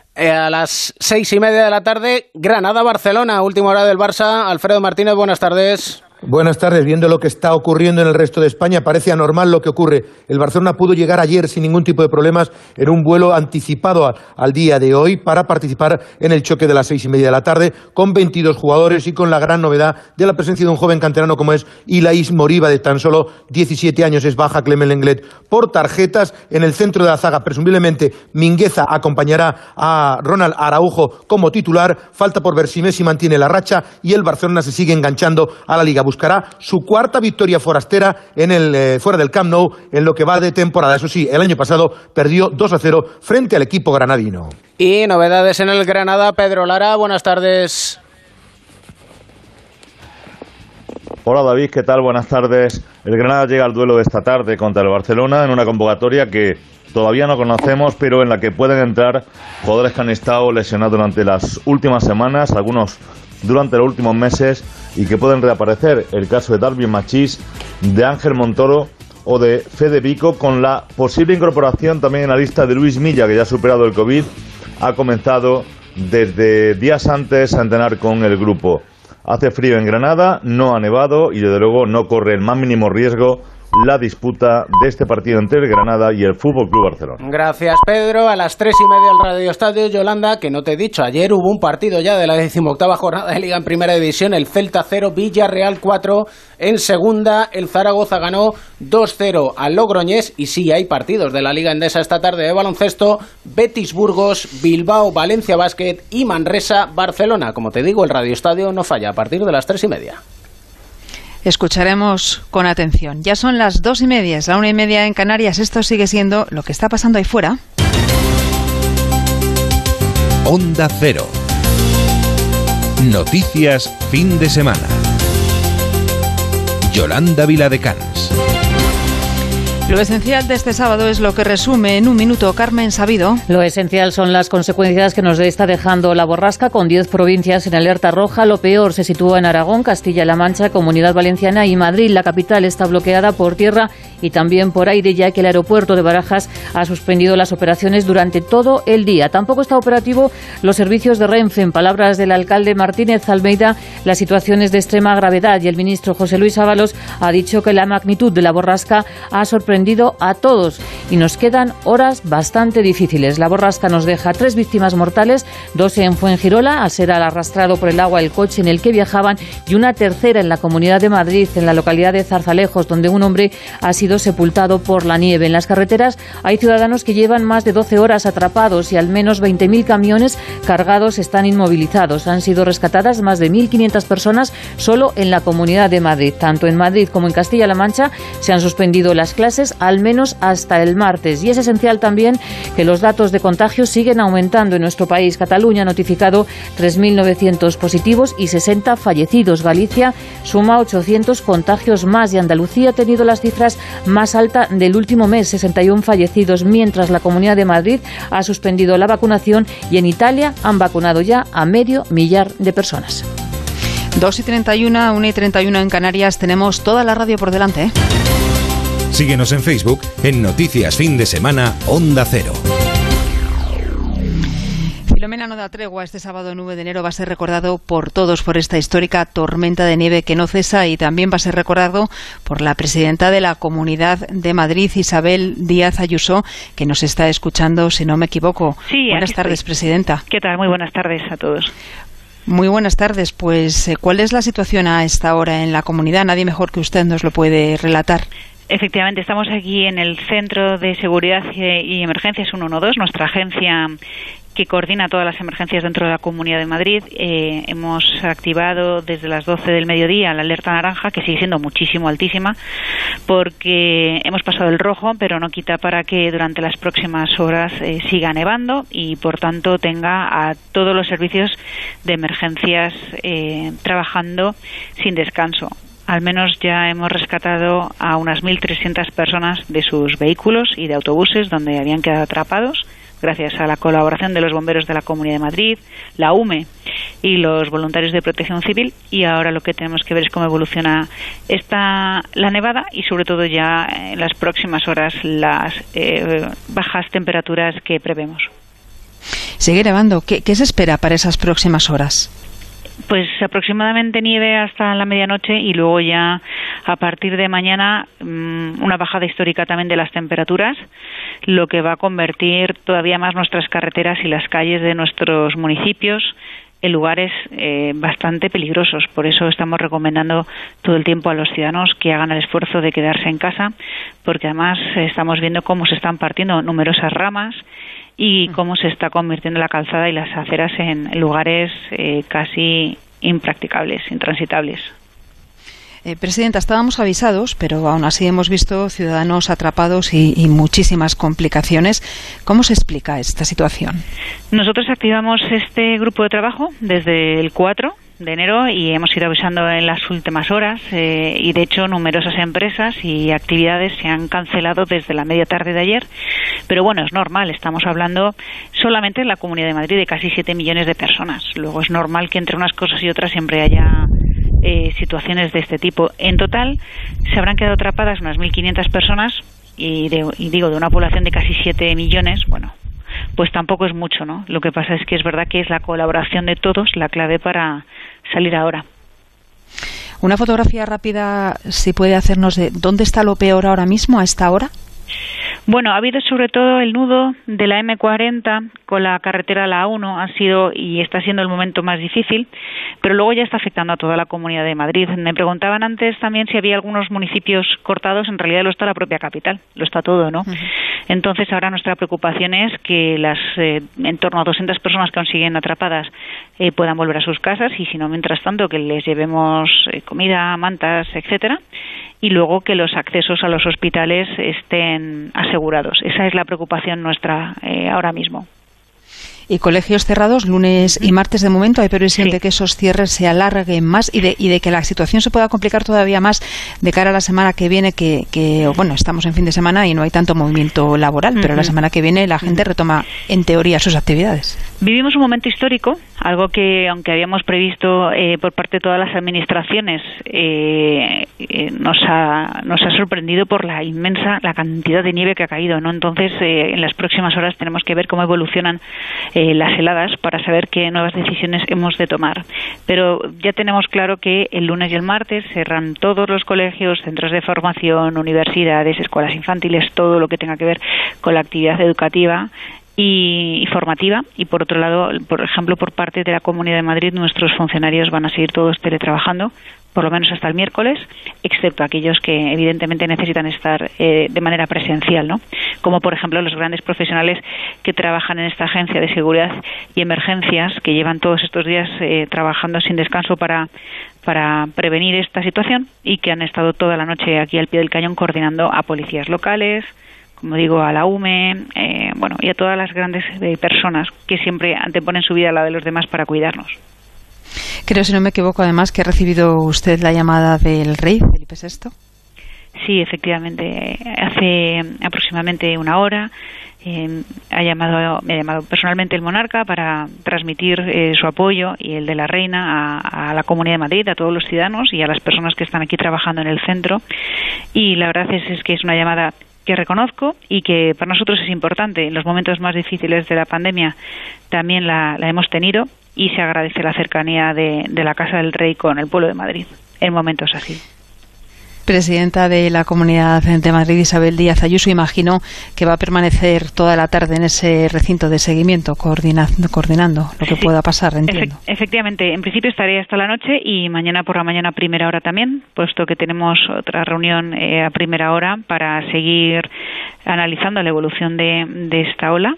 Speaker 6: A las 6:30 de la tarde, Granada-Barcelona, última hora del Barça. Alfredo Martínez, buenas tardes.
Speaker 14: Buenas tardes. Viendo lo que está ocurriendo en el resto de España, parece anormal lo que ocurre. El Barcelona pudo llegar ayer sin ningún tipo de problemas en un vuelo anticipado al día de hoy para participar en el choque de las 6:30 de la tarde, con 22 jugadores y con la gran novedad de la presencia de un joven canterano como es Ilaís Moriba, de tan solo 17 años. Es baja Clement Lenglet por tarjetas. En el centro de la zaga, presumiblemente, Mingueza acompañará a Ronald Araujo como titular. Falta por ver si Messi mantiene la racha y el Barcelona se sigue enganchando a la Liga. Buscará su cuarta victoria forastera fuera del Camp Nou en lo que va de temporada. Eso sí, el año pasado perdió 2-0 frente al equipo granadino.
Speaker 6: Y novedades en el Granada. Pedro Lara, buenas tardes.
Speaker 15: Hola David, ¿qué tal? Buenas tardes. El Granada llega al duelo de esta tarde contra el Barcelona en una convocatoria que todavía no conocemos, pero en la que pueden entrar jugadores que han estado lesionados durante las últimas semanas, algunos durante los últimos meses, y que pueden reaparecer. El caso de Darwin Machís, de Ángel Montoro o de Fede Vico, con la posible incorporación también en la lista de Luis Milla, que ya ha superado el COVID, ha comenzado desde días antes a entrenar con el grupo. Hace frío en Granada, no ha nevado y desde luego no corre el más mínimo riesgo la disputa de este partido entre el Granada y el FC Barcelona.
Speaker 6: Gracias, Pedro. A las 3:30 el Radio Estadio, Yolanda, que no te he dicho, ayer hubo un partido ya de la 18ª jornada de Liga en Primera División, el Celta 0, Villarreal 4. En Segunda, el Zaragoza ganó 2-0 al Logroñés. Y sí, hay partidos de la Liga Endesa esta tarde de baloncesto: Betis Burgos, Bilbao Valencia Basket y Manresa Barcelona. Como te digo, el Radio Estadio no falla a partir de las 3:30.
Speaker 1: Escucharemos con atención. Ya son las 2:30, es la 1:30 en Canarias. Esto sigue siendo lo que está pasando ahí fuera.
Speaker 3: Onda Cero. Noticias fin de semana. Yolanda Viladecans.
Speaker 1: Lo esencial de este sábado es lo que resume en un minuto Carmen Sabido.
Speaker 16: Lo esencial son las consecuencias que nos está dejando la borrasca, con 10 provincias en alerta roja. Lo peor se sitúa en Aragón, Castilla-La Mancha, Comunidad Valenciana y Madrid. La capital está bloqueada por tierra y también por aire, ya que el aeropuerto de Barajas ha suspendido las operaciones durante todo el día. Tampoco está operativo los servicios de Renfe. En palabras del alcalde Martínez Almeida, la situación es de extrema gravedad y el ministro José Luis Ábalos ha dicho que la magnitud de la borrasca ha sorprendido a todos y nos quedan horas bastante difíciles. La borrasca nos deja 3 víctimas mortales, 2 en Fuengirola, al ser arrastrado por el agua el coche en el que viajaban, y una tercera en la Comunidad de Madrid, en la localidad de Zarzalejos, donde un hombre ha sido sepultado por la nieve. En las carreteras hay ciudadanos que llevan más de 12 horas atrapados y al menos 20.000 camiones cargados están inmovilizados. Han sido rescatadas más de 1.500 personas solo en la Comunidad de Madrid. Tanto en Madrid como en Castilla-La Mancha se han suspendido las clases al menos hasta el martes. Y es esencial también que los datos de contagios siguen aumentando en nuestro país. Cataluña ha notificado 3.900 positivos y 60 fallecidos. Galicia suma 800 contagios más y Andalucía ha tenido las cifras más altas del último mes, 61 fallecidos, mientras la Comunidad de Madrid ha suspendido la vacunación y en Italia han vacunado ya a 500.000 de personas.
Speaker 1: 2:31, 1:31 en Canarias. Tenemos toda la radio por delante, ¿eh?
Speaker 3: Síguenos en Facebook en Noticias Fin de Semana Onda Cero.
Speaker 1: Filomena no da tregua. Este sábado 9 de enero va a ser recordado por todos por esta histórica tormenta de nieve que no cesa, y también va a ser recordado por la presidenta de la Comunidad de Madrid, Isabel Díaz Ayuso, que nos está escuchando, si no me equivoco.
Speaker 17: Sí,
Speaker 1: buenas tardes, presidenta.
Speaker 17: ¿Qué tal? Muy buenas tardes a todos.
Speaker 1: Muy buenas tardes. Pues, ¿cuál es la situación a esta hora en la comunidad? Nadie mejor que usted nos lo puede relatar.
Speaker 17: Efectivamente, estamos aquí en el Centro de Seguridad y Emergencias 112, nuestra agencia que coordina todas las emergencias dentro de la Comunidad de Madrid. Hemos activado desde las 12 del mediodía la alerta naranja, que sigue siendo muchísimo altísima, porque hemos pasado el rojo, pero no quita para que durante las próximas horas siga nevando y, por tanto, tenga a todos los servicios de emergencias trabajando sin descanso. Al menos ya hemos rescatado a unas 1.300 personas de sus vehículos y de autobuses donde habían quedado atrapados, gracias a la colaboración de los bomberos de la Comunidad de Madrid, la UME y los voluntarios de Protección Civil. Y ahora lo que tenemos que ver es cómo evoluciona la nevada y, sobre todo, ya en las próximas horas las bajas temperaturas que prevemos.
Speaker 1: Sigue nevando. ¿Qué se espera para esas próximas horas?
Speaker 17: Pues aproximadamente nieve hasta la medianoche y luego ya a partir de mañana una bajada histórica también de las temperaturas, lo que va a convertir todavía más nuestras carreteras y las calles de nuestros municipios en lugares bastante peligrosos. Por eso estamos recomendando todo el tiempo a los ciudadanos que hagan el esfuerzo de quedarse en casa, porque además estamos viendo cómo se están partiendo numerosas ramas y cómo se está convirtiendo la calzada y las aceras en lugares casi impracticables, intransitables.
Speaker 1: Presidenta, estábamos avisados, pero aún así hemos visto ciudadanos atrapados y muchísimas complicaciones. ¿Cómo se explica esta situación?
Speaker 17: Nosotros activamos este grupo de trabajo desde el 4 de enero y hemos ido avisando en las últimas horas y de hecho numerosas empresas y actividades se han cancelado desde la media tarde de ayer, pero bueno, es normal, estamos hablando solamente en la Comunidad de Madrid de casi 7 millones de personas. Luego es normal que entre unas cosas y otras siempre haya situaciones de este tipo. En total se habrán quedado atrapadas unas 1.500 personas y digo, de una población de casi 7 millones, bueno, pues tampoco es mucho, ¿no? Lo que pasa es que es verdad que es la colaboración de todos la clave para salir ahora.
Speaker 1: Una fotografía rápida, si puede hacernos de dónde está lo peor ahora mismo a esta hora.
Speaker 17: Bueno, ha habido sobre todo el nudo de la M40 con la carretera la A1, ha sido y está siendo el momento más difícil, pero luego ya está afectando a toda la Comunidad de Madrid. Me preguntaban antes también si había algunos municipios cortados, en realidad lo está la propia capital, lo está todo, ¿no? Uh-huh. Entonces ahora nuestra preocupación es que las en torno a 200 personas que aún siguen atrapadas puedan volver a sus casas y si no, mientras tanto, que les llevemos comida, mantas, etcétera, y luego que los accesos a los hospitales estén asegurados. Esa es la preocupación nuestra ahora mismo.
Speaker 1: Y colegios cerrados lunes y martes de momento. Hay previsión de que esos cierres se alarguen más y de que la situación se pueda complicar todavía más de cara a la semana que viene, que bueno, estamos en fin de semana y no hay tanto movimiento laboral, pero la semana que viene la gente retoma en teoría sus actividades.
Speaker 17: Vivimos un momento histórico, algo que aunque habíamos previsto por parte de todas las administraciones, nos ha sorprendido por la cantidad de nieve que ha caído, ¿no? Entonces en las próximas horas tenemos que ver cómo evolucionan las heladas para saber qué nuevas decisiones hemos de tomar. Pero ya tenemos claro que el lunes y el martes cerran todos los colegios, centros de formación, universidades, escuelas infantiles, todo lo que tenga que ver con la actividad educativa y formativa. Y por otro lado, por ejemplo, por parte de la Comunidad de Madrid, nuestros funcionarios van a seguir todos teletrabajando, por lo menos hasta el miércoles, excepto aquellos que evidentemente necesitan estar de manera presencial, ¿no? Como por ejemplo los grandes profesionales que trabajan en esta agencia de seguridad y emergencias, que llevan todos estos días trabajando sin descanso para prevenir esta situación y que han estado toda la noche aquí al pie del cañón coordinando a policías locales, como digo, a la UME, bueno, y a todas las grandes personas que siempre anteponen su vida a la de los demás para cuidarnos.
Speaker 1: Creo, si no me equivoco, además, que ha recibido usted la llamada del rey, Felipe VI.
Speaker 17: Sí, efectivamente. Hace aproximadamente una hora me ha llamado personalmente el monarca para transmitir su apoyo y el de la reina a la Comunidad de Madrid, a todos los ciudadanos y a las personas que están aquí trabajando en el centro. Y la verdad es que es una llamada que reconozco y que para nosotros es importante. En los momentos más difíciles de la pandemia también la hemos tenido y se agradece la cercanía de la Casa del Rey con el pueblo de Madrid en momentos así.
Speaker 1: Presidenta de la Comunidad de Madrid, Isabel Díaz Ayuso, imagino que va a permanecer toda la tarde en ese recinto de seguimiento, coordinando lo que pueda pasar, entiendo.
Speaker 17: Efectivamente, en principio estaré hasta la noche y mañana por la mañana a primera hora también, puesto que tenemos otra reunión a primera hora para seguir analizando la evolución de esta ola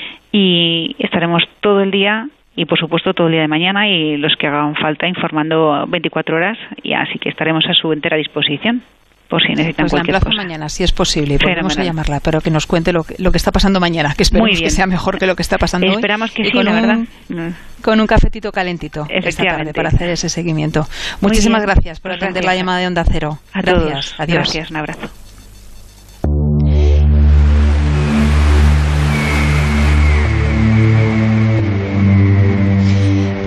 Speaker 17: y estaremos todo el día y por supuesto todo el día de mañana y los que hagan falta informando 24 horas y así que estaremos a su entera disposición por si necesitan cualquier cosa.
Speaker 1: Mañana, si es posible, podemos llamarla, pero que nos cuente lo que está pasando mañana, que esperemos que sea mejor que lo que está pasando hoy.
Speaker 17: Esperamos que sí, la verdad.
Speaker 1: Con un cafetito calentito esta tarde para hacer ese seguimiento. Muchísimas gracias por atender la llamada de Onda Cero.
Speaker 17: Gracias.
Speaker 1: Adiós.
Speaker 17: Gracias, un abrazo.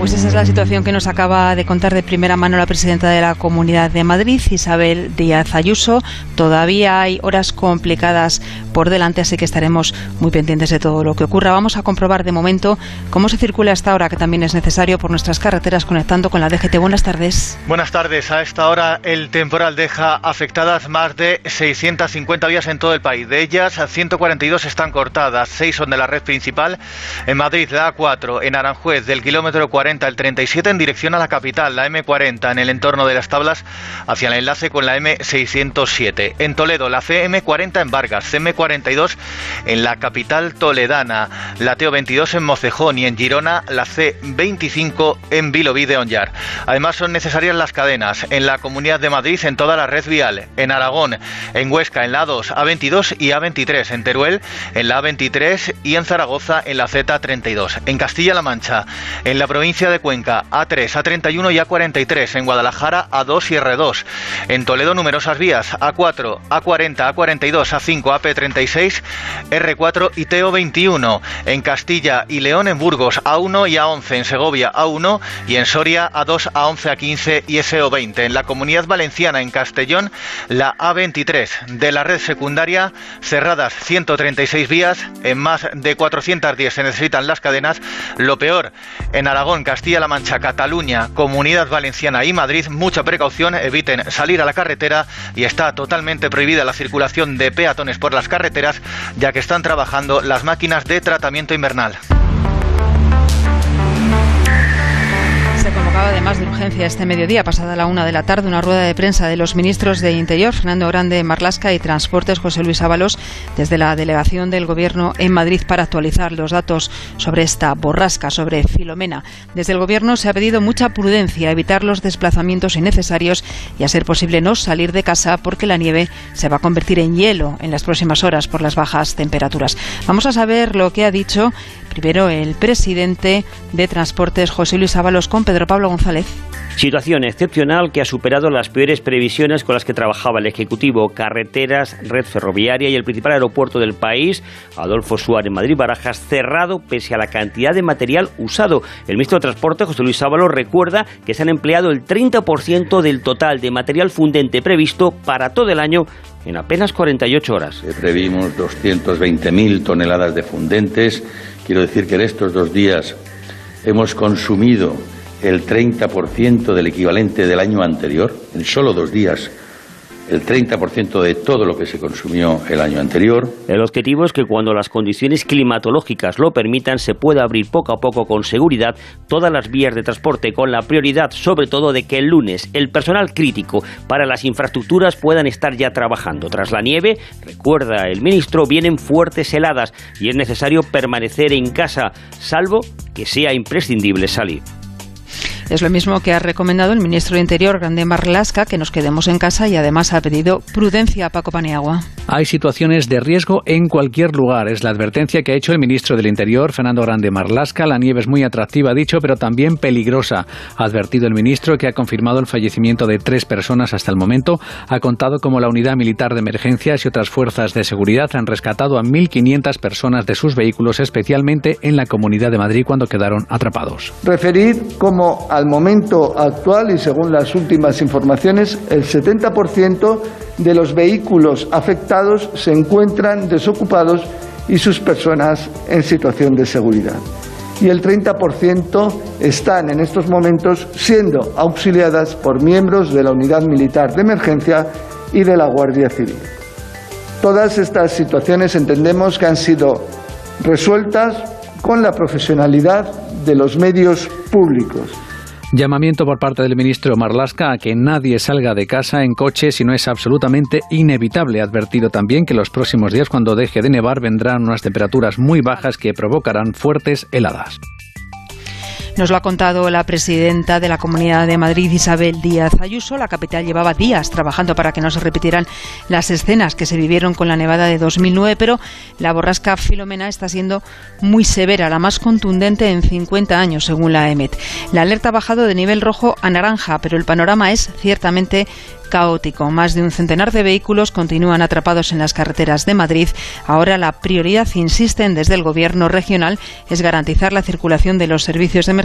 Speaker 1: Pues esa es la situación que nos acaba de contar de primera mano la presidenta de la Comunidad de Madrid, Isabel Díaz Ayuso. Todavía hay horas complicadas por delante, así que estaremos muy pendientes de todo lo que ocurra. Vamos a comprobar de momento cómo se circula hasta ahora, que también es necesario, por nuestras carreteras, conectando con la DGT. Buenas tardes.
Speaker 2: Buenas tardes. A esta hora el temporal deja afectadas más de 650 vías en todo el país. De ellas, 142 están cortadas, 6 son de la red principal. En Madrid, la A4, en Aranjuez, del kilómetro 40 al 37 en dirección a la capital, la M40 en el entorno de las Tablas hacia el enlace con la M607. En Toledo, la CM40 en Vargas, CM42 en la capital toledana, la TO22 en Mocejón y en Girona, la C25 en Vilobí de Onllar. Además, son necesarias las cadenas en la Comunidad de Madrid en toda la red vial, en Aragón, en Huesca, en la A2, A22 y A23, en Teruel, en la A23 y en Zaragoza, en la Z32. En Castilla-La Mancha, en la provincia de Cuenca, A3, A31 y A43, en Guadalajara, A2 y R2. En Toledo, numerosas vías, A4, A40, A42, A5, AP36, R4 y TO21. En Castilla y León, en Burgos, A1 y A11, en Segovia, A1 y en Soria, A2, A11, A15 y SO20. En la Comunidad Valenciana, en Castellón, la A23. De la red secundaria, cerradas 136 vías, en más de 410 se necesitan las cadenas. Lo peor, en Aragón, Castilla-La Mancha, Cataluña, Comunidad Valenciana y Madrid, mucha precaución, eviten salir a la carretera y está totalmente prohibida la circulación de peatones por las carreteras, ya que están trabajando las máquinas de tratamiento invernal.
Speaker 1: Se convocaba además de urgencia este mediodía, pasada la 1 de la tarde, una rueda de prensa de los ministros de Interior, Fernando Grande Marlaska, y Transportes, José Luis Ábalos, desde la delegación del Gobierno en Madrid para actualizar los datos sobre esta borrasca, sobre Filomena. Desde el Gobierno se ha pedido mucha prudencia, evitar los desplazamientos innecesarios y, a ser posible, no salir de casa porque la nieve se va a convertir en hielo en las próximas horas por las bajas temperaturas. Vamos a saber lo que ha dicho primero el presidente de Transportes, José Luis Ábalos, con Pedro Pablo González.
Speaker 18: Situación excepcional que ha superado las peores previsiones con las que trabajaba el Ejecutivo. Carreteras, red ferroviaria y el principal aeropuerto del país, Adolfo Suárez Madrid-Barajas, cerrado pese a la cantidad de material usado. El ministro de Transporte, José Luis Ábalos, recuerda que se han empleado el 30% del total de material fundente previsto para todo el año en apenas 48 horas.
Speaker 19: Previmos 220.000 toneladas de fundentes. Quiero decir que en estos 2 días hemos consumido el 30% del equivalente del año anterior, en solo 2 días, el 30% de todo lo que se consumió el año anterior.
Speaker 18: El objetivo es que cuando las condiciones climatológicas lo permitan se pueda abrir poco a poco con seguridad todas las vías de transporte, con la prioridad sobre todo de que el lunes el personal crítico para las infraestructuras puedan estar ya trabajando. Tras la nieve, recuerda el ministro, vienen fuertes heladas y es necesario permanecer en casa, salvo que sea imprescindible salir.
Speaker 1: Es lo mismo que ha recomendado el ministro de Interior, Grande Marlaska, que nos quedemos en casa, y además ha pedido prudencia a Paco Paniagua.
Speaker 20: Hay situaciones de riesgo en cualquier lugar. Es la advertencia que ha hecho el ministro del Interior, Fernando Grande Marlaska. La nieve es muy atractiva, ha dicho, pero también peligrosa. Ha advertido el ministro, que ha confirmado el fallecimiento de 3 personas hasta el momento. Ha contado cómo la Unidad Militar de Emergencias y otras fuerzas de seguridad han rescatado a 1.500 personas de sus vehículos, especialmente en la Comunidad de Madrid, cuando quedaron atrapados.
Speaker 21: Referir cómo al momento actual y según las últimas informaciones, el 70% de los vehículos afectados se encuentran desocupados y sus personas en situación de seguridad. Y el 30% están en estos momentos siendo auxiliadas por miembros de la Unidad Militar de Emergencia y de la Guardia Civil. Todas estas situaciones entendemos que han sido resueltas con la profesionalidad de los medios públicos.
Speaker 20: Llamamiento por parte del ministro Marlaska a que nadie salga de casa en coche si no es absolutamente inevitable. Ha advertido también que los próximos días, cuando deje de nevar, vendrán unas temperaturas muy bajas que provocarán fuertes heladas.
Speaker 1: Nos lo ha contado la presidenta de la Comunidad de Madrid, Isabel Díaz Ayuso. La capital llevaba días trabajando para que no se repitieran las escenas que se vivieron con la nevada de 2009, pero la borrasca Filomena está siendo muy severa, la más contundente en 50 años, según la EMET. La alerta ha bajado de nivel rojo a naranja, pero el panorama es ciertamente caótico. Más de un centenar de vehículos continúan atrapados en las carreteras de Madrid. Ahora la prioridad, insisten desde el Gobierno regional, es garantizar la circulación de los servicios de emergencia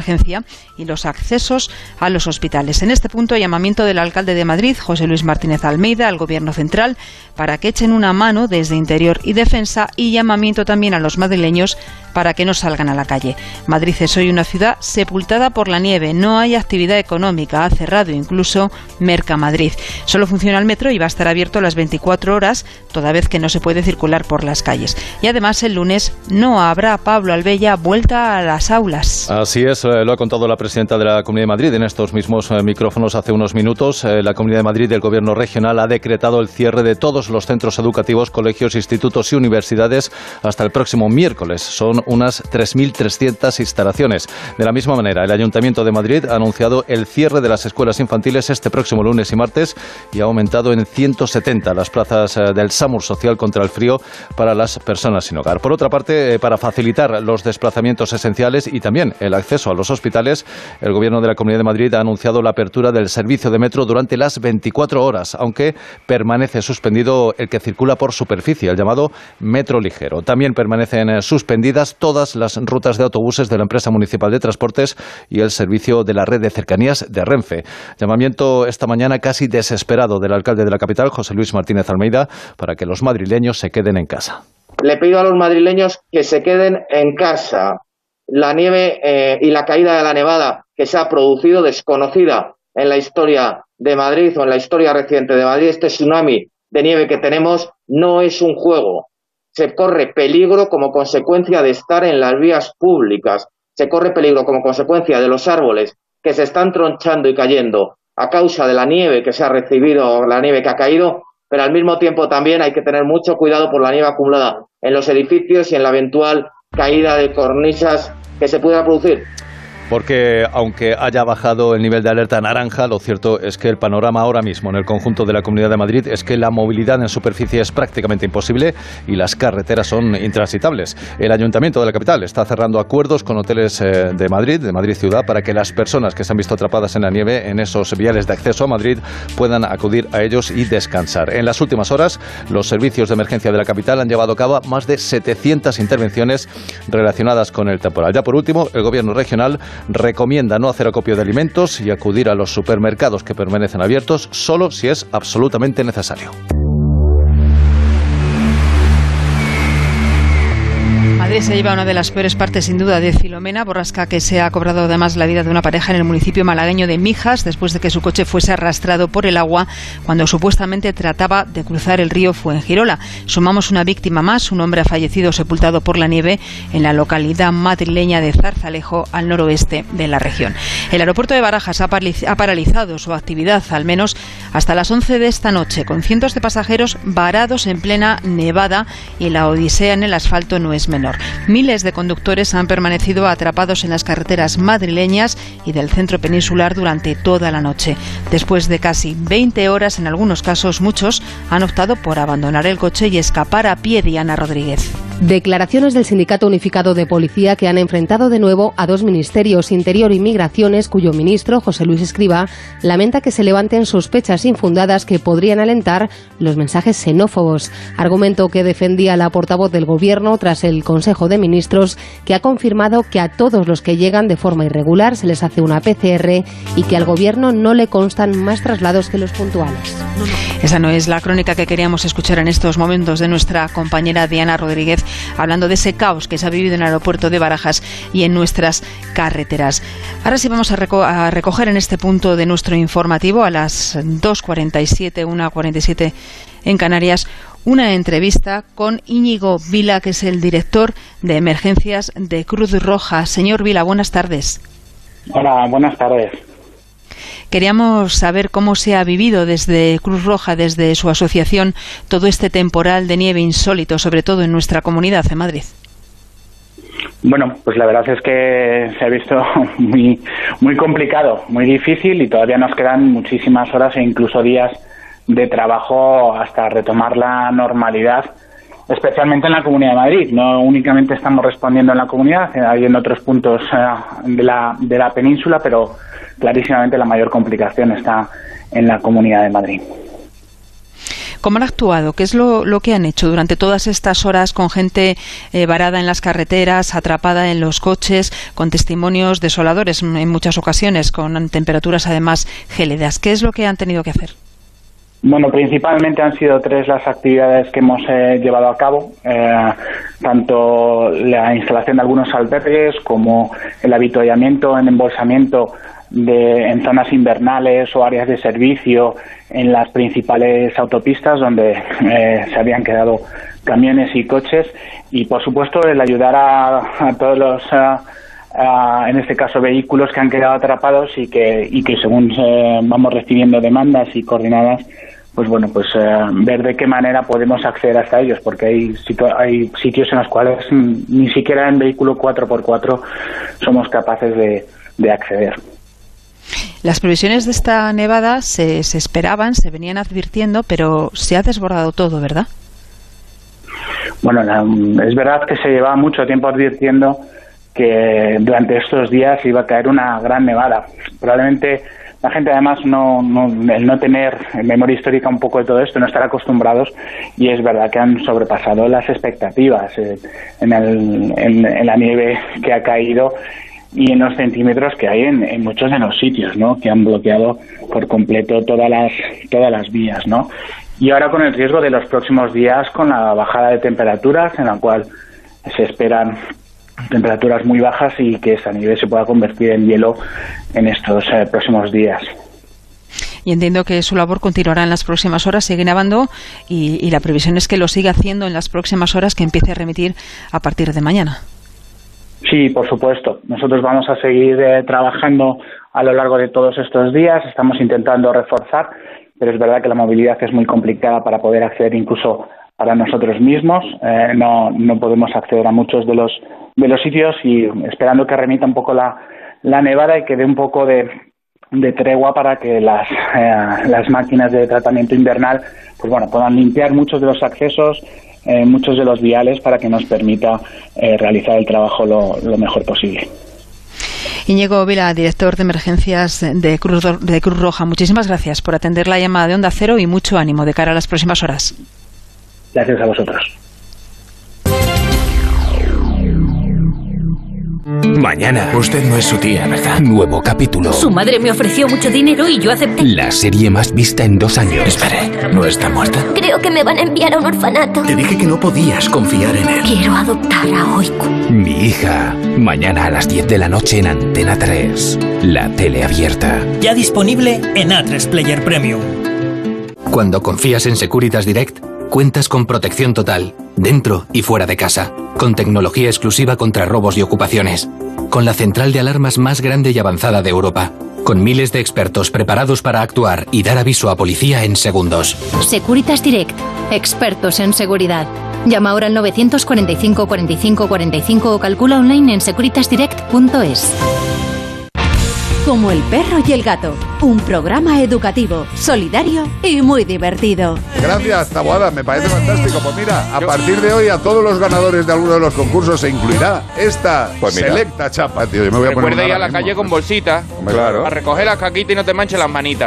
Speaker 1: emergencia y los accesos a los hospitales. En este punto, llamamiento del alcalde de Madrid, José Luis Martínez Almeida, al Gobierno central para que echen una mano desde Interior y Defensa, y llamamiento también a los madrileños para que no salgan a la calle. Madrid es hoy una ciudad sepultada por la nieve, no hay actividad económica, ha cerrado incluso Mercamadrid. Solo funciona el metro y va a estar abierto las 24 horas, toda vez que no se puede circular por las calles. Y además el lunes no habrá, Pablo Albella, vuelta a las aulas.
Speaker 4: Así es, lo ha contado la presidenta de la Comunidad de Madrid en estos mismos micrófonos hace unos minutos. La Comunidad de Madrid, del Gobierno regional, ha decretado el cierre de todos los centros educativos, colegios, institutos y universidades hasta el próximo miércoles. Son unas 3.300 instalaciones. De la misma manera, el Ayuntamiento de Madrid ha anunciado el cierre de las escuelas infantiles este próximo lunes y martes y ha aumentado en 170 las plazas del SAMUR social contra el frío para las personas sin hogar. Por otra parte, para facilitar los desplazamientos esenciales y también el acceso a los hospitales, el Gobierno de la Comunidad de Madrid ha anunciado la apertura del servicio de metro durante las 24 horas, aunque permanece suspendido el que circula por superficie, el llamado metro ligero. También permanecen suspendidas todas las rutas de autobuses de la empresa municipal de transportes y el servicio de la red de cercanías de Renfe. Llamamiento esta mañana casi desesperado del alcalde de la capital, José Luis Martínez Almeida, para que los madrileños se queden en casa.
Speaker 5: Le pido a los madrileños que se queden en casa. La nieve y la caída de la nevada que se ha producido, desconocida en la historia de Madrid o en la historia reciente de Madrid, este tsunami de nieve que tenemos, no es un juego. Se corre peligro como consecuencia de estar en las vías públicas, se corre peligro como consecuencia de los árboles que se están tronchando y cayendo a causa de la nieve que se ha recibido, la nieve que ha caído, pero al mismo tiempo también hay que tener mucho cuidado por la nieve acumulada en los edificios y en la eventual caída de cornisas que se pueda producir.
Speaker 4: Porque aunque haya bajado el nivel de alerta naranja, lo cierto es que el panorama ahora mismo en el conjunto de la Comunidad de Madrid es que la movilidad en superficie es prácticamente imposible y las carreteras son intransitables. El Ayuntamiento de la capital está cerrando acuerdos con hoteles de Madrid Ciudad, para que las personas que se han visto atrapadas en la nieve en esos viales de acceso a Madrid puedan acudir a ellos y descansar. En las últimas horas, los servicios de emergencia de la capital han llevado a cabo más de 700 intervenciones relacionadas con el temporal. Ya por último, el Gobierno regional recomienda no hacer acopio de alimentos y acudir a los supermercados que permanecen abiertos solo si es absolutamente necesario.
Speaker 1: Madrid se lleva una de las peores partes, sin duda, de Filomena, borrasca que se ha cobrado además la vida de una pareja en el municipio malagueño de Mijas, después de que su coche fuese arrastrado por el agua cuando supuestamente trataba de cruzar el río Fuengirola. Sumamos una víctima más, un hombre ha fallecido sepultado por la nieve en la localidad madrileña de Zarzalejo, al noroeste de la región. El aeropuerto de Barajas ha paralizado su actividad, al menos hasta las 11 de esta noche, con cientos de pasajeros varados en plena nevada, y la odisea en el asfalto no es menor. Miles de conductores han permanecido atrapados en las carreteras madrileñas y del centro peninsular durante toda la noche. Después de casi 20 horas, en algunos casos muchos han optado por abandonar el coche y escapar a pie. Diana Rodríguez.
Speaker 22: Declaraciones del Sindicato Unificado de Policía, que han enfrentado de nuevo a dos ministerios, Interior y Migraciones, cuyo ministro, José Luis Escrivá, lamenta que se levanten sospechas infundadas que podrían alentar los mensajes xenófobos. Argumento que defendía la portavoz del Gobierno tras el Consejo de Ministros, que ha confirmado que a todos los que llegan de forma irregular se les hace una PCR y que al Gobierno no le constan más traslados que los puntuales.
Speaker 1: Esa no es la crónica que queríamos escuchar en estos momentos de nuestra compañera Diana Rodríguez, hablando de ese caos que se ha vivido en el aeropuerto de Barajas y en nuestras carreteras. Ahora sí vamos a recoger en este punto de nuestro informativo, a las 2:47, 1:47 en Canarias, una entrevista con Íñigo Vila, que es el director de emergencias de Cruz Roja. Señor Vila, buenas tardes.
Speaker 23: Hola, buenas tardes.
Speaker 1: Queríamos saber cómo se ha vivido desde Cruz Roja, desde su asociación, todo este temporal de nieve insólito, sobre todo en nuestra comunidad de Madrid.
Speaker 23: Bueno, pues la verdad es que se ha visto muy complicado, muy difícil, y todavía nos quedan muchísimas horas e incluso días de trabajo hasta retomar la normalidad, especialmente en la Comunidad de Madrid. No únicamente estamos respondiendo en la comunidad, hay en otros puntos de la península, pero clarísimamente la mayor complicación está en la Comunidad de Madrid.
Speaker 1: ¿Cómo han actuado? ¿Qué es lo que han hecho durante todas estas horas con gente varada en las carreteras, atrapada en los coches, con testimonios desoladores en muchas ocasiones, con temperaturas además gélidas? ¿Qué es lo que han tenido que hacer?
Speaker 23: Bueno, principalmente han sido 3 las actividades que hemos llevado a cabo, tanto la instalación de algunos albergues como el avituallamiento en embolsamiento en zonas invernales o áreas de servicio en las principales autopistas donde se habían quedado camiones y coches, y por supuesto el ayudar a todos los en este caso vehículos que han quedado atrapados y que según vamos recibiendo demandas y coordinadas, pues bueno, ver de qué manera podemos acceder hasta ellos, porque hay sitios en los cuales ni siquiera en vehículo 4x4 somos capaces de acceder.
Speaker 1: Las previsiones de esta nevada se esperaban, se venían advirtiendo, pero se ha desbordado todo, ¿verdad?
Speaker 23: Bueno, es verdad que se llevaba mucho tiempo advirtiendo que durante estos días iba a caer una gran nevada. Probablemente la gente, además, el no tener memoria histórica un poco de todo esto, no estar acostumbrados, y es verdad que han sobrepasado las expectativas en la nieve que ha caído y en los centímetros que hay en muchos de los sitios, ¿no?, que han bloqueado por completo todas las vías, ¿no? Y ahora con el riesgo de los próximos días, con la bajada de temperaturas, en la cual se esperan temperaturas muy bajas y que esa nieve se pueda convertir en hielo en estos próximos días.
Speaker 1: Y entiendo que su labor continuará en las próximas horas, sigue nevando, y la previsión es que lo siga haciendo en las próximas horas, que empiece a remitir a partir de mañana.
Speaker 23: Sí, por supuesto. Nosotros vamos a seguir trabajando a lo largo de todos estos días. Estamos intentando reforzar, pero es verdad que la movilidad es muy complicada para poder acceder incluso para nosotros mismos. No podemos acceder a muchos de los sitios, y esperando que remita un poco la nevada y que dé un poco de tregua para que las máquinas de tratamiento invernal puedan limpiar muchos de los accesos, muchos de los viales, para que nos permita realizar el trabajo lo mejor posible.
Speaker 1: Íñigo Vila, director de emergencias de Cruz Roja, muchísimas gracias por atender la llamada de Onda Cero y mucho ánimo de cara a las próximas horas.
Speaker 23: Gracias a vosotros.
Speaker 7: Mañana. Usted no es su tía, ¿verdad? Nuevo capítulo.
Speaker 8: Su madre me ofreció mucho dinero y yo acepté.
Speaker 7: La serie más vista en 2 años. Espere, ¿no está muerta?
Speaker 8: Creo que me van a enviar a un orfanato.
Speaker 7: Te dije que no podías confiar en él.
Speaker 8: Quiero adoptar a Oiku.
Speaker 7: Mi hija. Mañana a las 10 de la noche en Antena 3. La tele abierta.
Speaker 9: Ya disponible en A3 Player Premium.
Speaker 7: Cuando confías en Securitas Direct, cuentas con protección total, dentro y fuera de casa, con tecnología exclusiva contra robos y ocupaciones, con la central de alarmas más grande y avanzada de Europa, con miles de expertos preparados para actuar y dar aviso a policía en segundos.
Speaker 8: Securitas Direct, expertos en seguridad. Llama ahora al 945 45 45 o calcula online en securitasdirect.es.
Speaker 11: Como el perro y el gato, un programa educativo, solidario y muy divertido.
Speaker 24: Gracias, Taboada, me parece fantástico. Pues mira, a partir de hoy a todos los ganadores de alguno de los concursos se incluirá esta selecta chapa, tío. Yo me voy a poner
Speaker 25: Recuerda ir a la calle con bolsita,
Speaker 24: claro,
Speaker 25: a recoger las caquitas y no te manches las manitas.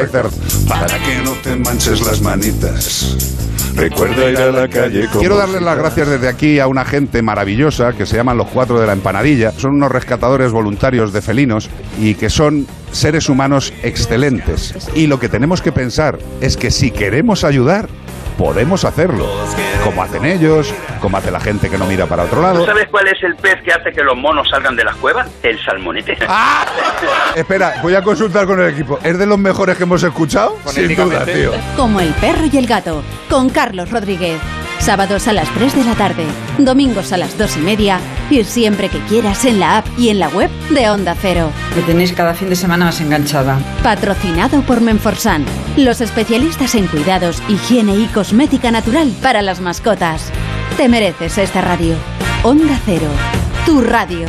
Speaker 24: Para que no te manches las manitas. Recuerda ir a la calle con Quiero darles las gracias desde aquí a una gente maravillosa que se llaman los 4 de la Empanadilla. Son unos rescatadores voluntarios de felinos y que son seres humanos excelentes. Y lo que tenemos que pensar es que si queremos ayudar, podemos hacerlo. Como hacen ellos, como hace la gente que no mira para otro lado.
Speaker 27: ¿Tú sabes cuál es el pez que hace que los monos salgan de las cuevas? El salmonete.
Speaker 24: ¡Ah! Espera, voy a consultar con el equipo. ¿Es de los mejores que hemos escuchado? Sin duda, tío.
Speaker 11: Como el perro y el gato, con Carlos Rodríguez. Sábados a las 3 de la tarde, domingos a las 2:30 y siempre que quieras en la app y en la web de Onda Cero.
Speaker 28: Me tenéis cada fin de semana más enganchada.
Speaker 11: Patrocinado por Menforsan, los especialistas en cuidados, higiene y cosmética natural para las mascotas. Te mereces esta radio. Onda Cero, tu radio.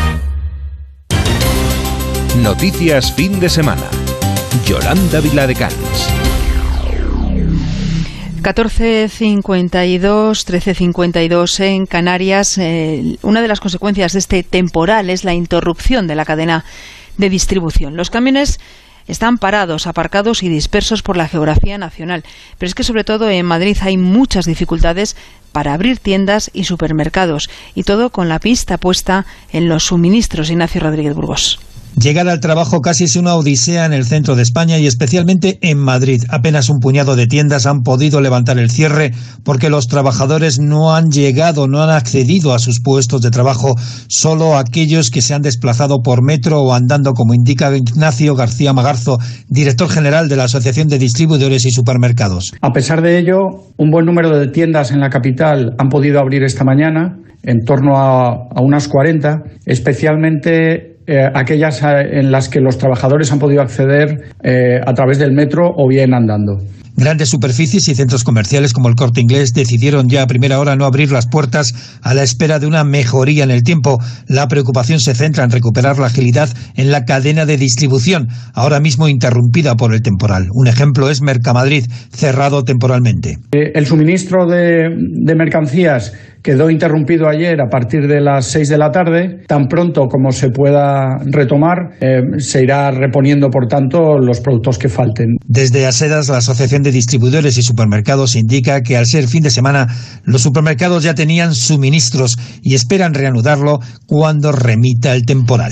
Speaker 3: Noticias fin de semana. Yolanda Viladecans.
Speaker 1: 14:52, 13:52 en Canarias. Una de las consecuencias de este temporal es la interrupción de la cadena de distribución. Los camiones están parados, aparcados y dispersos por la geografía nacional. Pero es que sobre todo en Madrid hay muchas dificultades para abrir tiendas y supermercados, y todo con la vista puesta en los suministros. Ignacio Rodríguez Burgos.
Speaker 6: Llegar al trabajo casi es una odisea en el centro de España y especialmente en Madrid. Apenas un puñado de tiendas han podido levantar el cierre porque los trabajadores no han accedido a sus puestos de trabajo, solo aquellos que se han desplazado por metro o andando, como indica Ignacio García Magarzo, director general de la Asociación de Distribuidores y Supermercados.
Speaker 10: A pesar de ello, un buen número de tiendas en la capital han podido abrir esta mañana, en torno a unas 40, especialmente aquellas en las que los trabajadores han podido acceder a través del metro o bien andando.
Speaker 6: Grandes superficies y centros comerciales como el Corte Inglés decidieron ya a primera hora no abrir las puertas a la espera de una mejoría en el tiempo. La preocupación se centra en recuperar la agilidad en la cadena de distribución, ahora mismo interrumpida por el temporal. Un ejemplo es Mercamadrid, cerrado temporalmente.
Speaker 10: El suministro de mercancías quedó interrumpido ayer a partir de las 6 de la tarde. Tan pronto como se pueda retomar, se irá reponiendo, por tanto, los productos que falten.
Speaker 6: Desde Asedas, la Asociación de Distribuidores y Supermercados indica que al ser fin de semana, los supermercados ya tenían suministros y esperan reanudarlo cuando remita el temporal.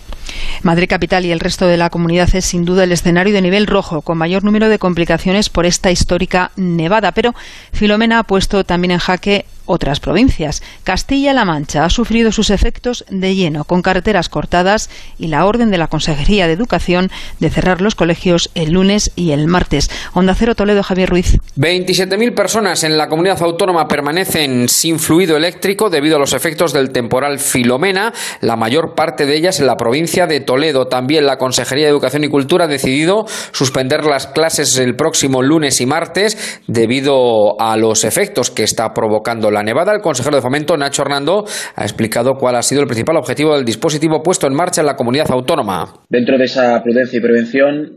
Speaker 1: Madrid capital y el resto de la comunidad es sin duda el escenario de nivel rojo, con mayor número de complicaciones por esta histórica nevada. Pero Filomena ha puesto también en jaque otras provincias. Castilla-La Mancha ha sufrido sus efectos de lleno, con carreteras cortadas y la orden de la Consejería de Educación de cerrar los colegios el lunes y el martes. Onda Cero Toledo, Javier Ruiz.
Speaker 12: 27.000 personas en la comunidad autónoma permanecen sin fluido eléctrico debido a los efectos del temporal Filomena, la mayor parte de ellas en la provincia de Toledo. También la Consejería de Educación y Cultura ha decidido suspender las clases el próximo lunes y martes debido a los efectos que está provocando la nevada. El consejero de Fomento, Nacho Hernando, ha explicado cuál ha sido el principal objetivo del dispositivo puesto en marcha en la comunidad autónoma.
Speaker 13: Dentro de esa prudencia y prevención,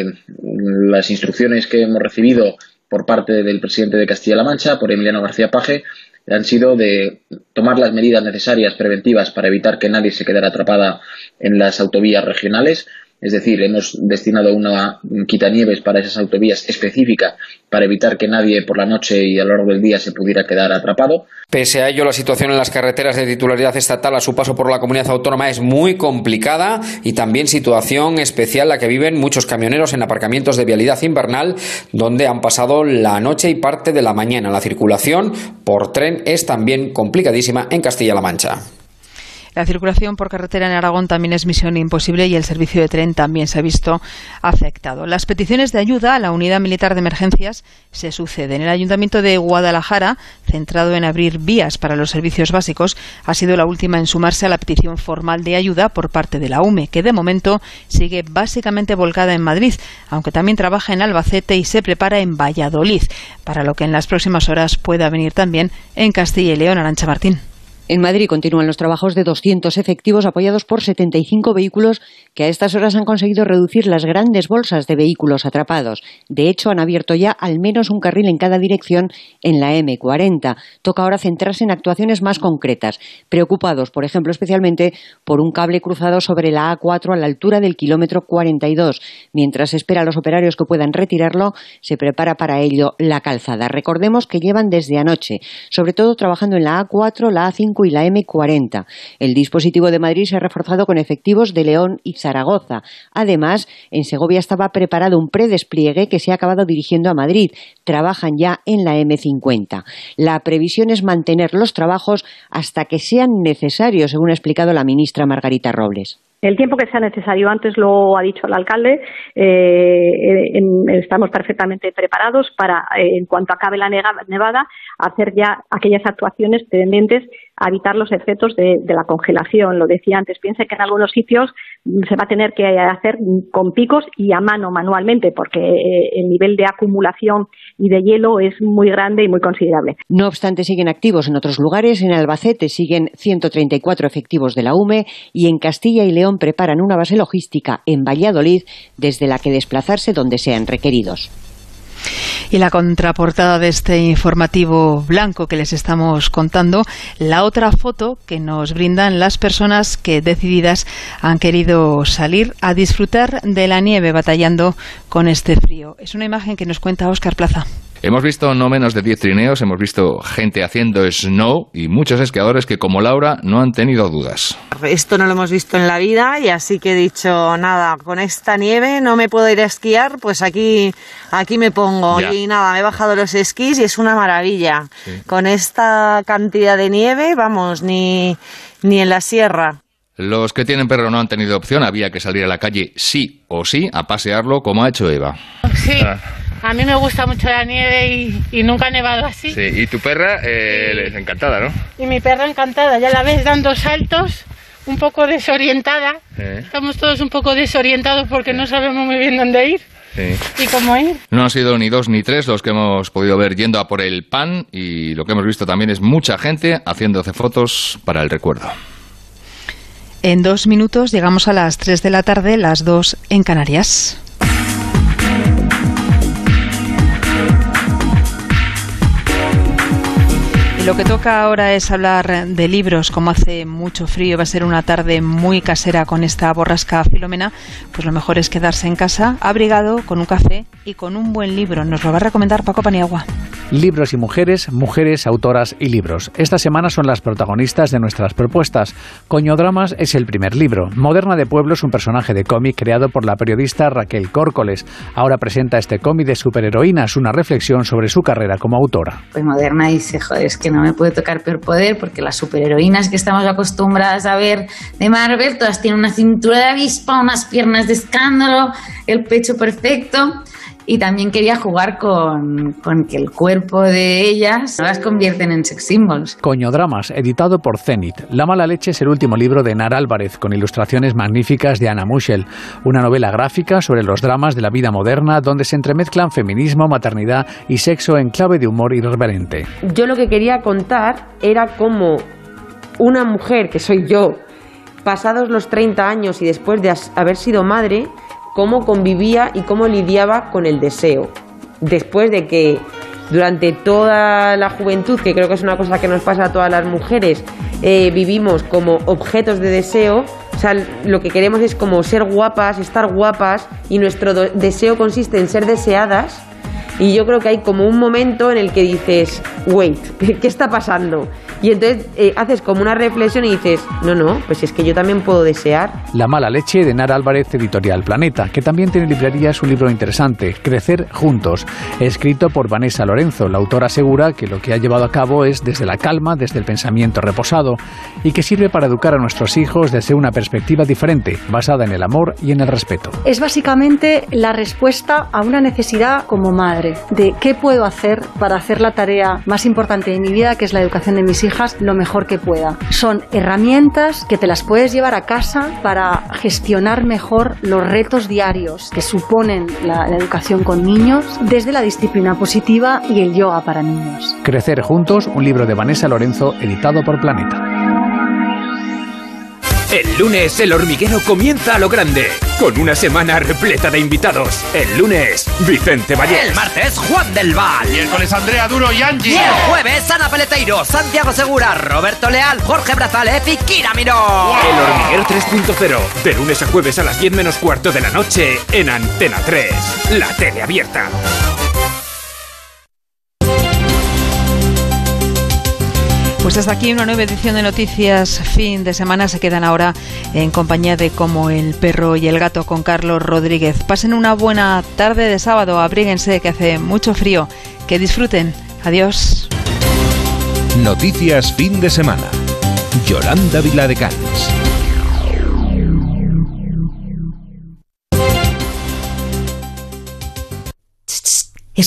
Speaker 13: las instrucciones que hemos recibido por parte del presidente de Castilla-La Mancha, por Emiliano García Paje, han sido de tomar las medidas necesarias preventivas para evitar que nadie se quedara atrapada en las autovías regionales. Es decir, hemos destinado una quitanieves para esas autovías específica para evitar que nadie por la noche y a lo largo del día se pudiera quedar atrapado.
Speaker 12: Pese a ello, la situación en las carreteras de titularidad estatal a su paso por la comunidad autónoma es muy complicada y también situación especial la que viven muchos camioneros en aparcamientos de vialidad invernal donde han pasado la noche y parte de la mañana. La circulación por tren es también complicadísima en Castilla-La Mancha.
Speaker 1: La circulación por carretera en Aragón también es misión imposible y el servicio de tren también se ha visto afectado. Las peticiones de ayuda a la Unidad Militar de Emergencias se suceden. El Ayuntamiento de Guadalajara, centrado en abrir vías para los servicios básicos, ha sido la última en sumarse a la petición formal de ayuda por parte de la UME, que de momento sigue básicamente volcada en Madrid, aunque también trabaja en Albacete y se prepara en Valladolid, para lo que en las próximas horas pueda venir también en Castilla y León. Arantxa Martín.
Speaker 14: En Madrid continúan los trabajos de 200 efectivos apoyados por 75 vehículos que a estas horas han conseguido reducir las grandes bolsas de vehículos atrapados. De hecho, han abierto ya al menos un carril en cada dirección en la M40. Toca ahora centrarse en actuaciones más concretas, preocupados, por ejemplo, especialmente por un cable cruzado sobre la A4 a la altura del kilómetro 42. Mientras se espera a los operarios que puedan retirarlo, se prepara para ello la calzada. Recordemos que llevan desde anoche, sobre todo trabajando en la A4, la A5 y la M40. El dispositivo de Madrid se ha reforzado con efectivos de León y Zaragoza. Además, en Segovia estaba preparado un predespliegue que se ha acabado dirigiendo a Madrid. Trabajan ya en la M50. La previsión es mantener los trabajos hasta que sean necesarios, según ha explicado la ministra Margarita Robles.
Speaker 15: El tiempo que sea necesario, antes lo ha dicho el alcalde, estamos perfectamente preparados para, en cuanto acabe la nevada, hacer ya aquellas actuaciones tendentes a evitar los efectos de la congelación. Lo decía antes, piense que en algunos sitios se va a tener que hacer con picos y a mano, manualmente, porque el nivel de acumulación y de hielo es muy grande y muy considerable.
Speaker 14: No obstante, siguen activos en otros lugares. En Albacete siguen 134 efectivos de la UME y en Castilla y León preparan una base logística en Valladolid desde la que desplazarse donde sean requeridos.
Speaker 1: Y la contraportada de este informativo blanco que les estamos contando, la otra foto que nos brindan las personas que decididas han querido salir a disfrutar de la nieve batallando con este frío. Es una imagen que nos cuenta Óscar Plaza.
Speaker 2: Hemos visto no menos de 10 trineos, hemos visto gente haciendo snow y muchos esquiadores que, como Laura, no han tenido dudas.
Speaker 16: Esto no lo hemos visto en la vida y así que he dicho, nada, con esta nieve no me puedo ir a esquiar, pues aquí me pongo. Ya. Y nada, me he bajado los esquís y es una maravilla. Sí. Con esta cantidad de nieve, vamos, ni en la sierra.
Speaker 2: Los que tienen perro no han tenido opción, había que salir a la calle sí o sí a pasearlo, como ha hecho Eva.
Speaker 17: Sí. A mí me gusta mucho la nieve y nunca ha nevado así.
Speaker 2: Sí, y tu perra es encantada, ¿no?
Speaker 17: Y mi perra encantada, ya la ves dando saltos, un poco desorientada. Estamos todos un poco desorientados porque no sabemos muy bien dónde ir. Sí. ¿Y cómo ir?
Speaker 2: No han sido ni 2 ni 3 los que hemos podido ver yendo a por el pan, y lo que hemos visto también es mucha gente haciéndose fotos para el recuerdo.
Speaker 1: En 2 minutos llegamos a las 3 de la tarde, las 2 en Canarias. Lo que toca ahora es hablar de libros. Como hace mucho frío, va a ser una tarde muy casera con esta borrasca Filomena, pues lo mejor es quedarse en casa, abrigado, con un café y con un buen libro. Nos lo va a recomendar Paco Paniagua.
Speaker 18: Libros y mujeres, mujeres, autoras y libros. Esta semana son las protagonistas de nuestras propuestas. Coñodramas es el primer libro. Moderna de Pueblo es un personaje de cómic creado por la periodista Raquel Córcoles. Ahora presenta este cómic de superheroínas, una reflexión sobre su carrera como autora.
Speaker 19: Pues Moderna dice, joder, es que no me puede tocar peor poder porque las superheroínas que estamos acostumbradas a ver de Marvel, todas tienen una cintura de avispa, unas piernas de escándalo, el pecho perfecto. Y también quería jugar con que el cuerpo de ellas no las convierten en sex symbols.
Speaker 18: Coñodramas, editado por Zenit. La mala leche es el último libro de Nara Álvarez, con ilustraciones magníficas de Ana Muschel. Una novela gráfica sobre los dramas de la vida moderna, donde se entremezclan feminismo, maternidad y sexo en clave de humor irreverente.
Speaker 20: Yo lo que quería contar era cómo una mujer, que soy yo, pasados los 30 años y después de haber sido madre, cómo convivía y cómo lidiaba con el deseo. Después de que durante toda la juventud, que creo que es una cosa que nos pasa a todas las mujeres, vivimos como objetos de deseo, o sea, lo que queremos es como ser guapas, estar guapas, y nuestro deseo consiste en ser deseadas. Y yo creo que hay como un momento en el que dices, wait, ¿qué está pasando? Y entonces haces como una reflexión y dices, no, pues es que yo también puedo desear.
Speaker 18: La mala leche, de Nara Álvarez, Editorial Planeta, que también tiene librerías un libro interesante, Crecer juntos, escrito por Vanessa Lorenzo. La autora asegura que lo que ha llevado a cabo es desde la calma, desde el pensamiento reposado, y que sirve para educar a nuestros hijos desde una perspectiva diferente, basada en el amor y en el respeto.
Speaker 21: Es básicamente la respuesta a una necesidad como madre, de qué puedo hacer para hacer la tarea más importante de mi vida, que es la educación de mis hijas, lo mejor que pueda. Son herramientas que te las puedes llevar a casa para gestionar mejor los retos diarios que suponen la educación con niños, desde la disciplina positiva y el yoga para niños.
Speaker 18: Crecer juntos, un libro de Vanessa Lorenzo, editado por Planeta.
Speaker 26: El lunes El Hormiguero comienza a lo grande, con una semana repleta de invitados. El lunes, Vicente Vallés.
Speaker 29: El martes, Juan del Val.
Speaker 30: Miércoles, Andrea Duro y Angie.
Speaker 29: Y el jueves, Ana Peleteiro, Santiago Segura, Roberto Leal, Jorge Brazalez y Kira Miró.
Speaker 26: Wow. El Hormiguero 3.0, de lunes a jueves a las 10 menos cuarto de la noche, en Antena 3, la tele abierta.
Speaker 1: Pues hasta aquí una nueva edición de Noticias Fin de Semana. Se quedan ahora en compañía de Como el perro y el gato con Carlos Rodríguez. Pasen una buena tarde de sábado, abríguense que hace mucho frío, que disfruten. Adiós.
Speaker 3: Noticias Fin de Semana. Yolanda Viladecans.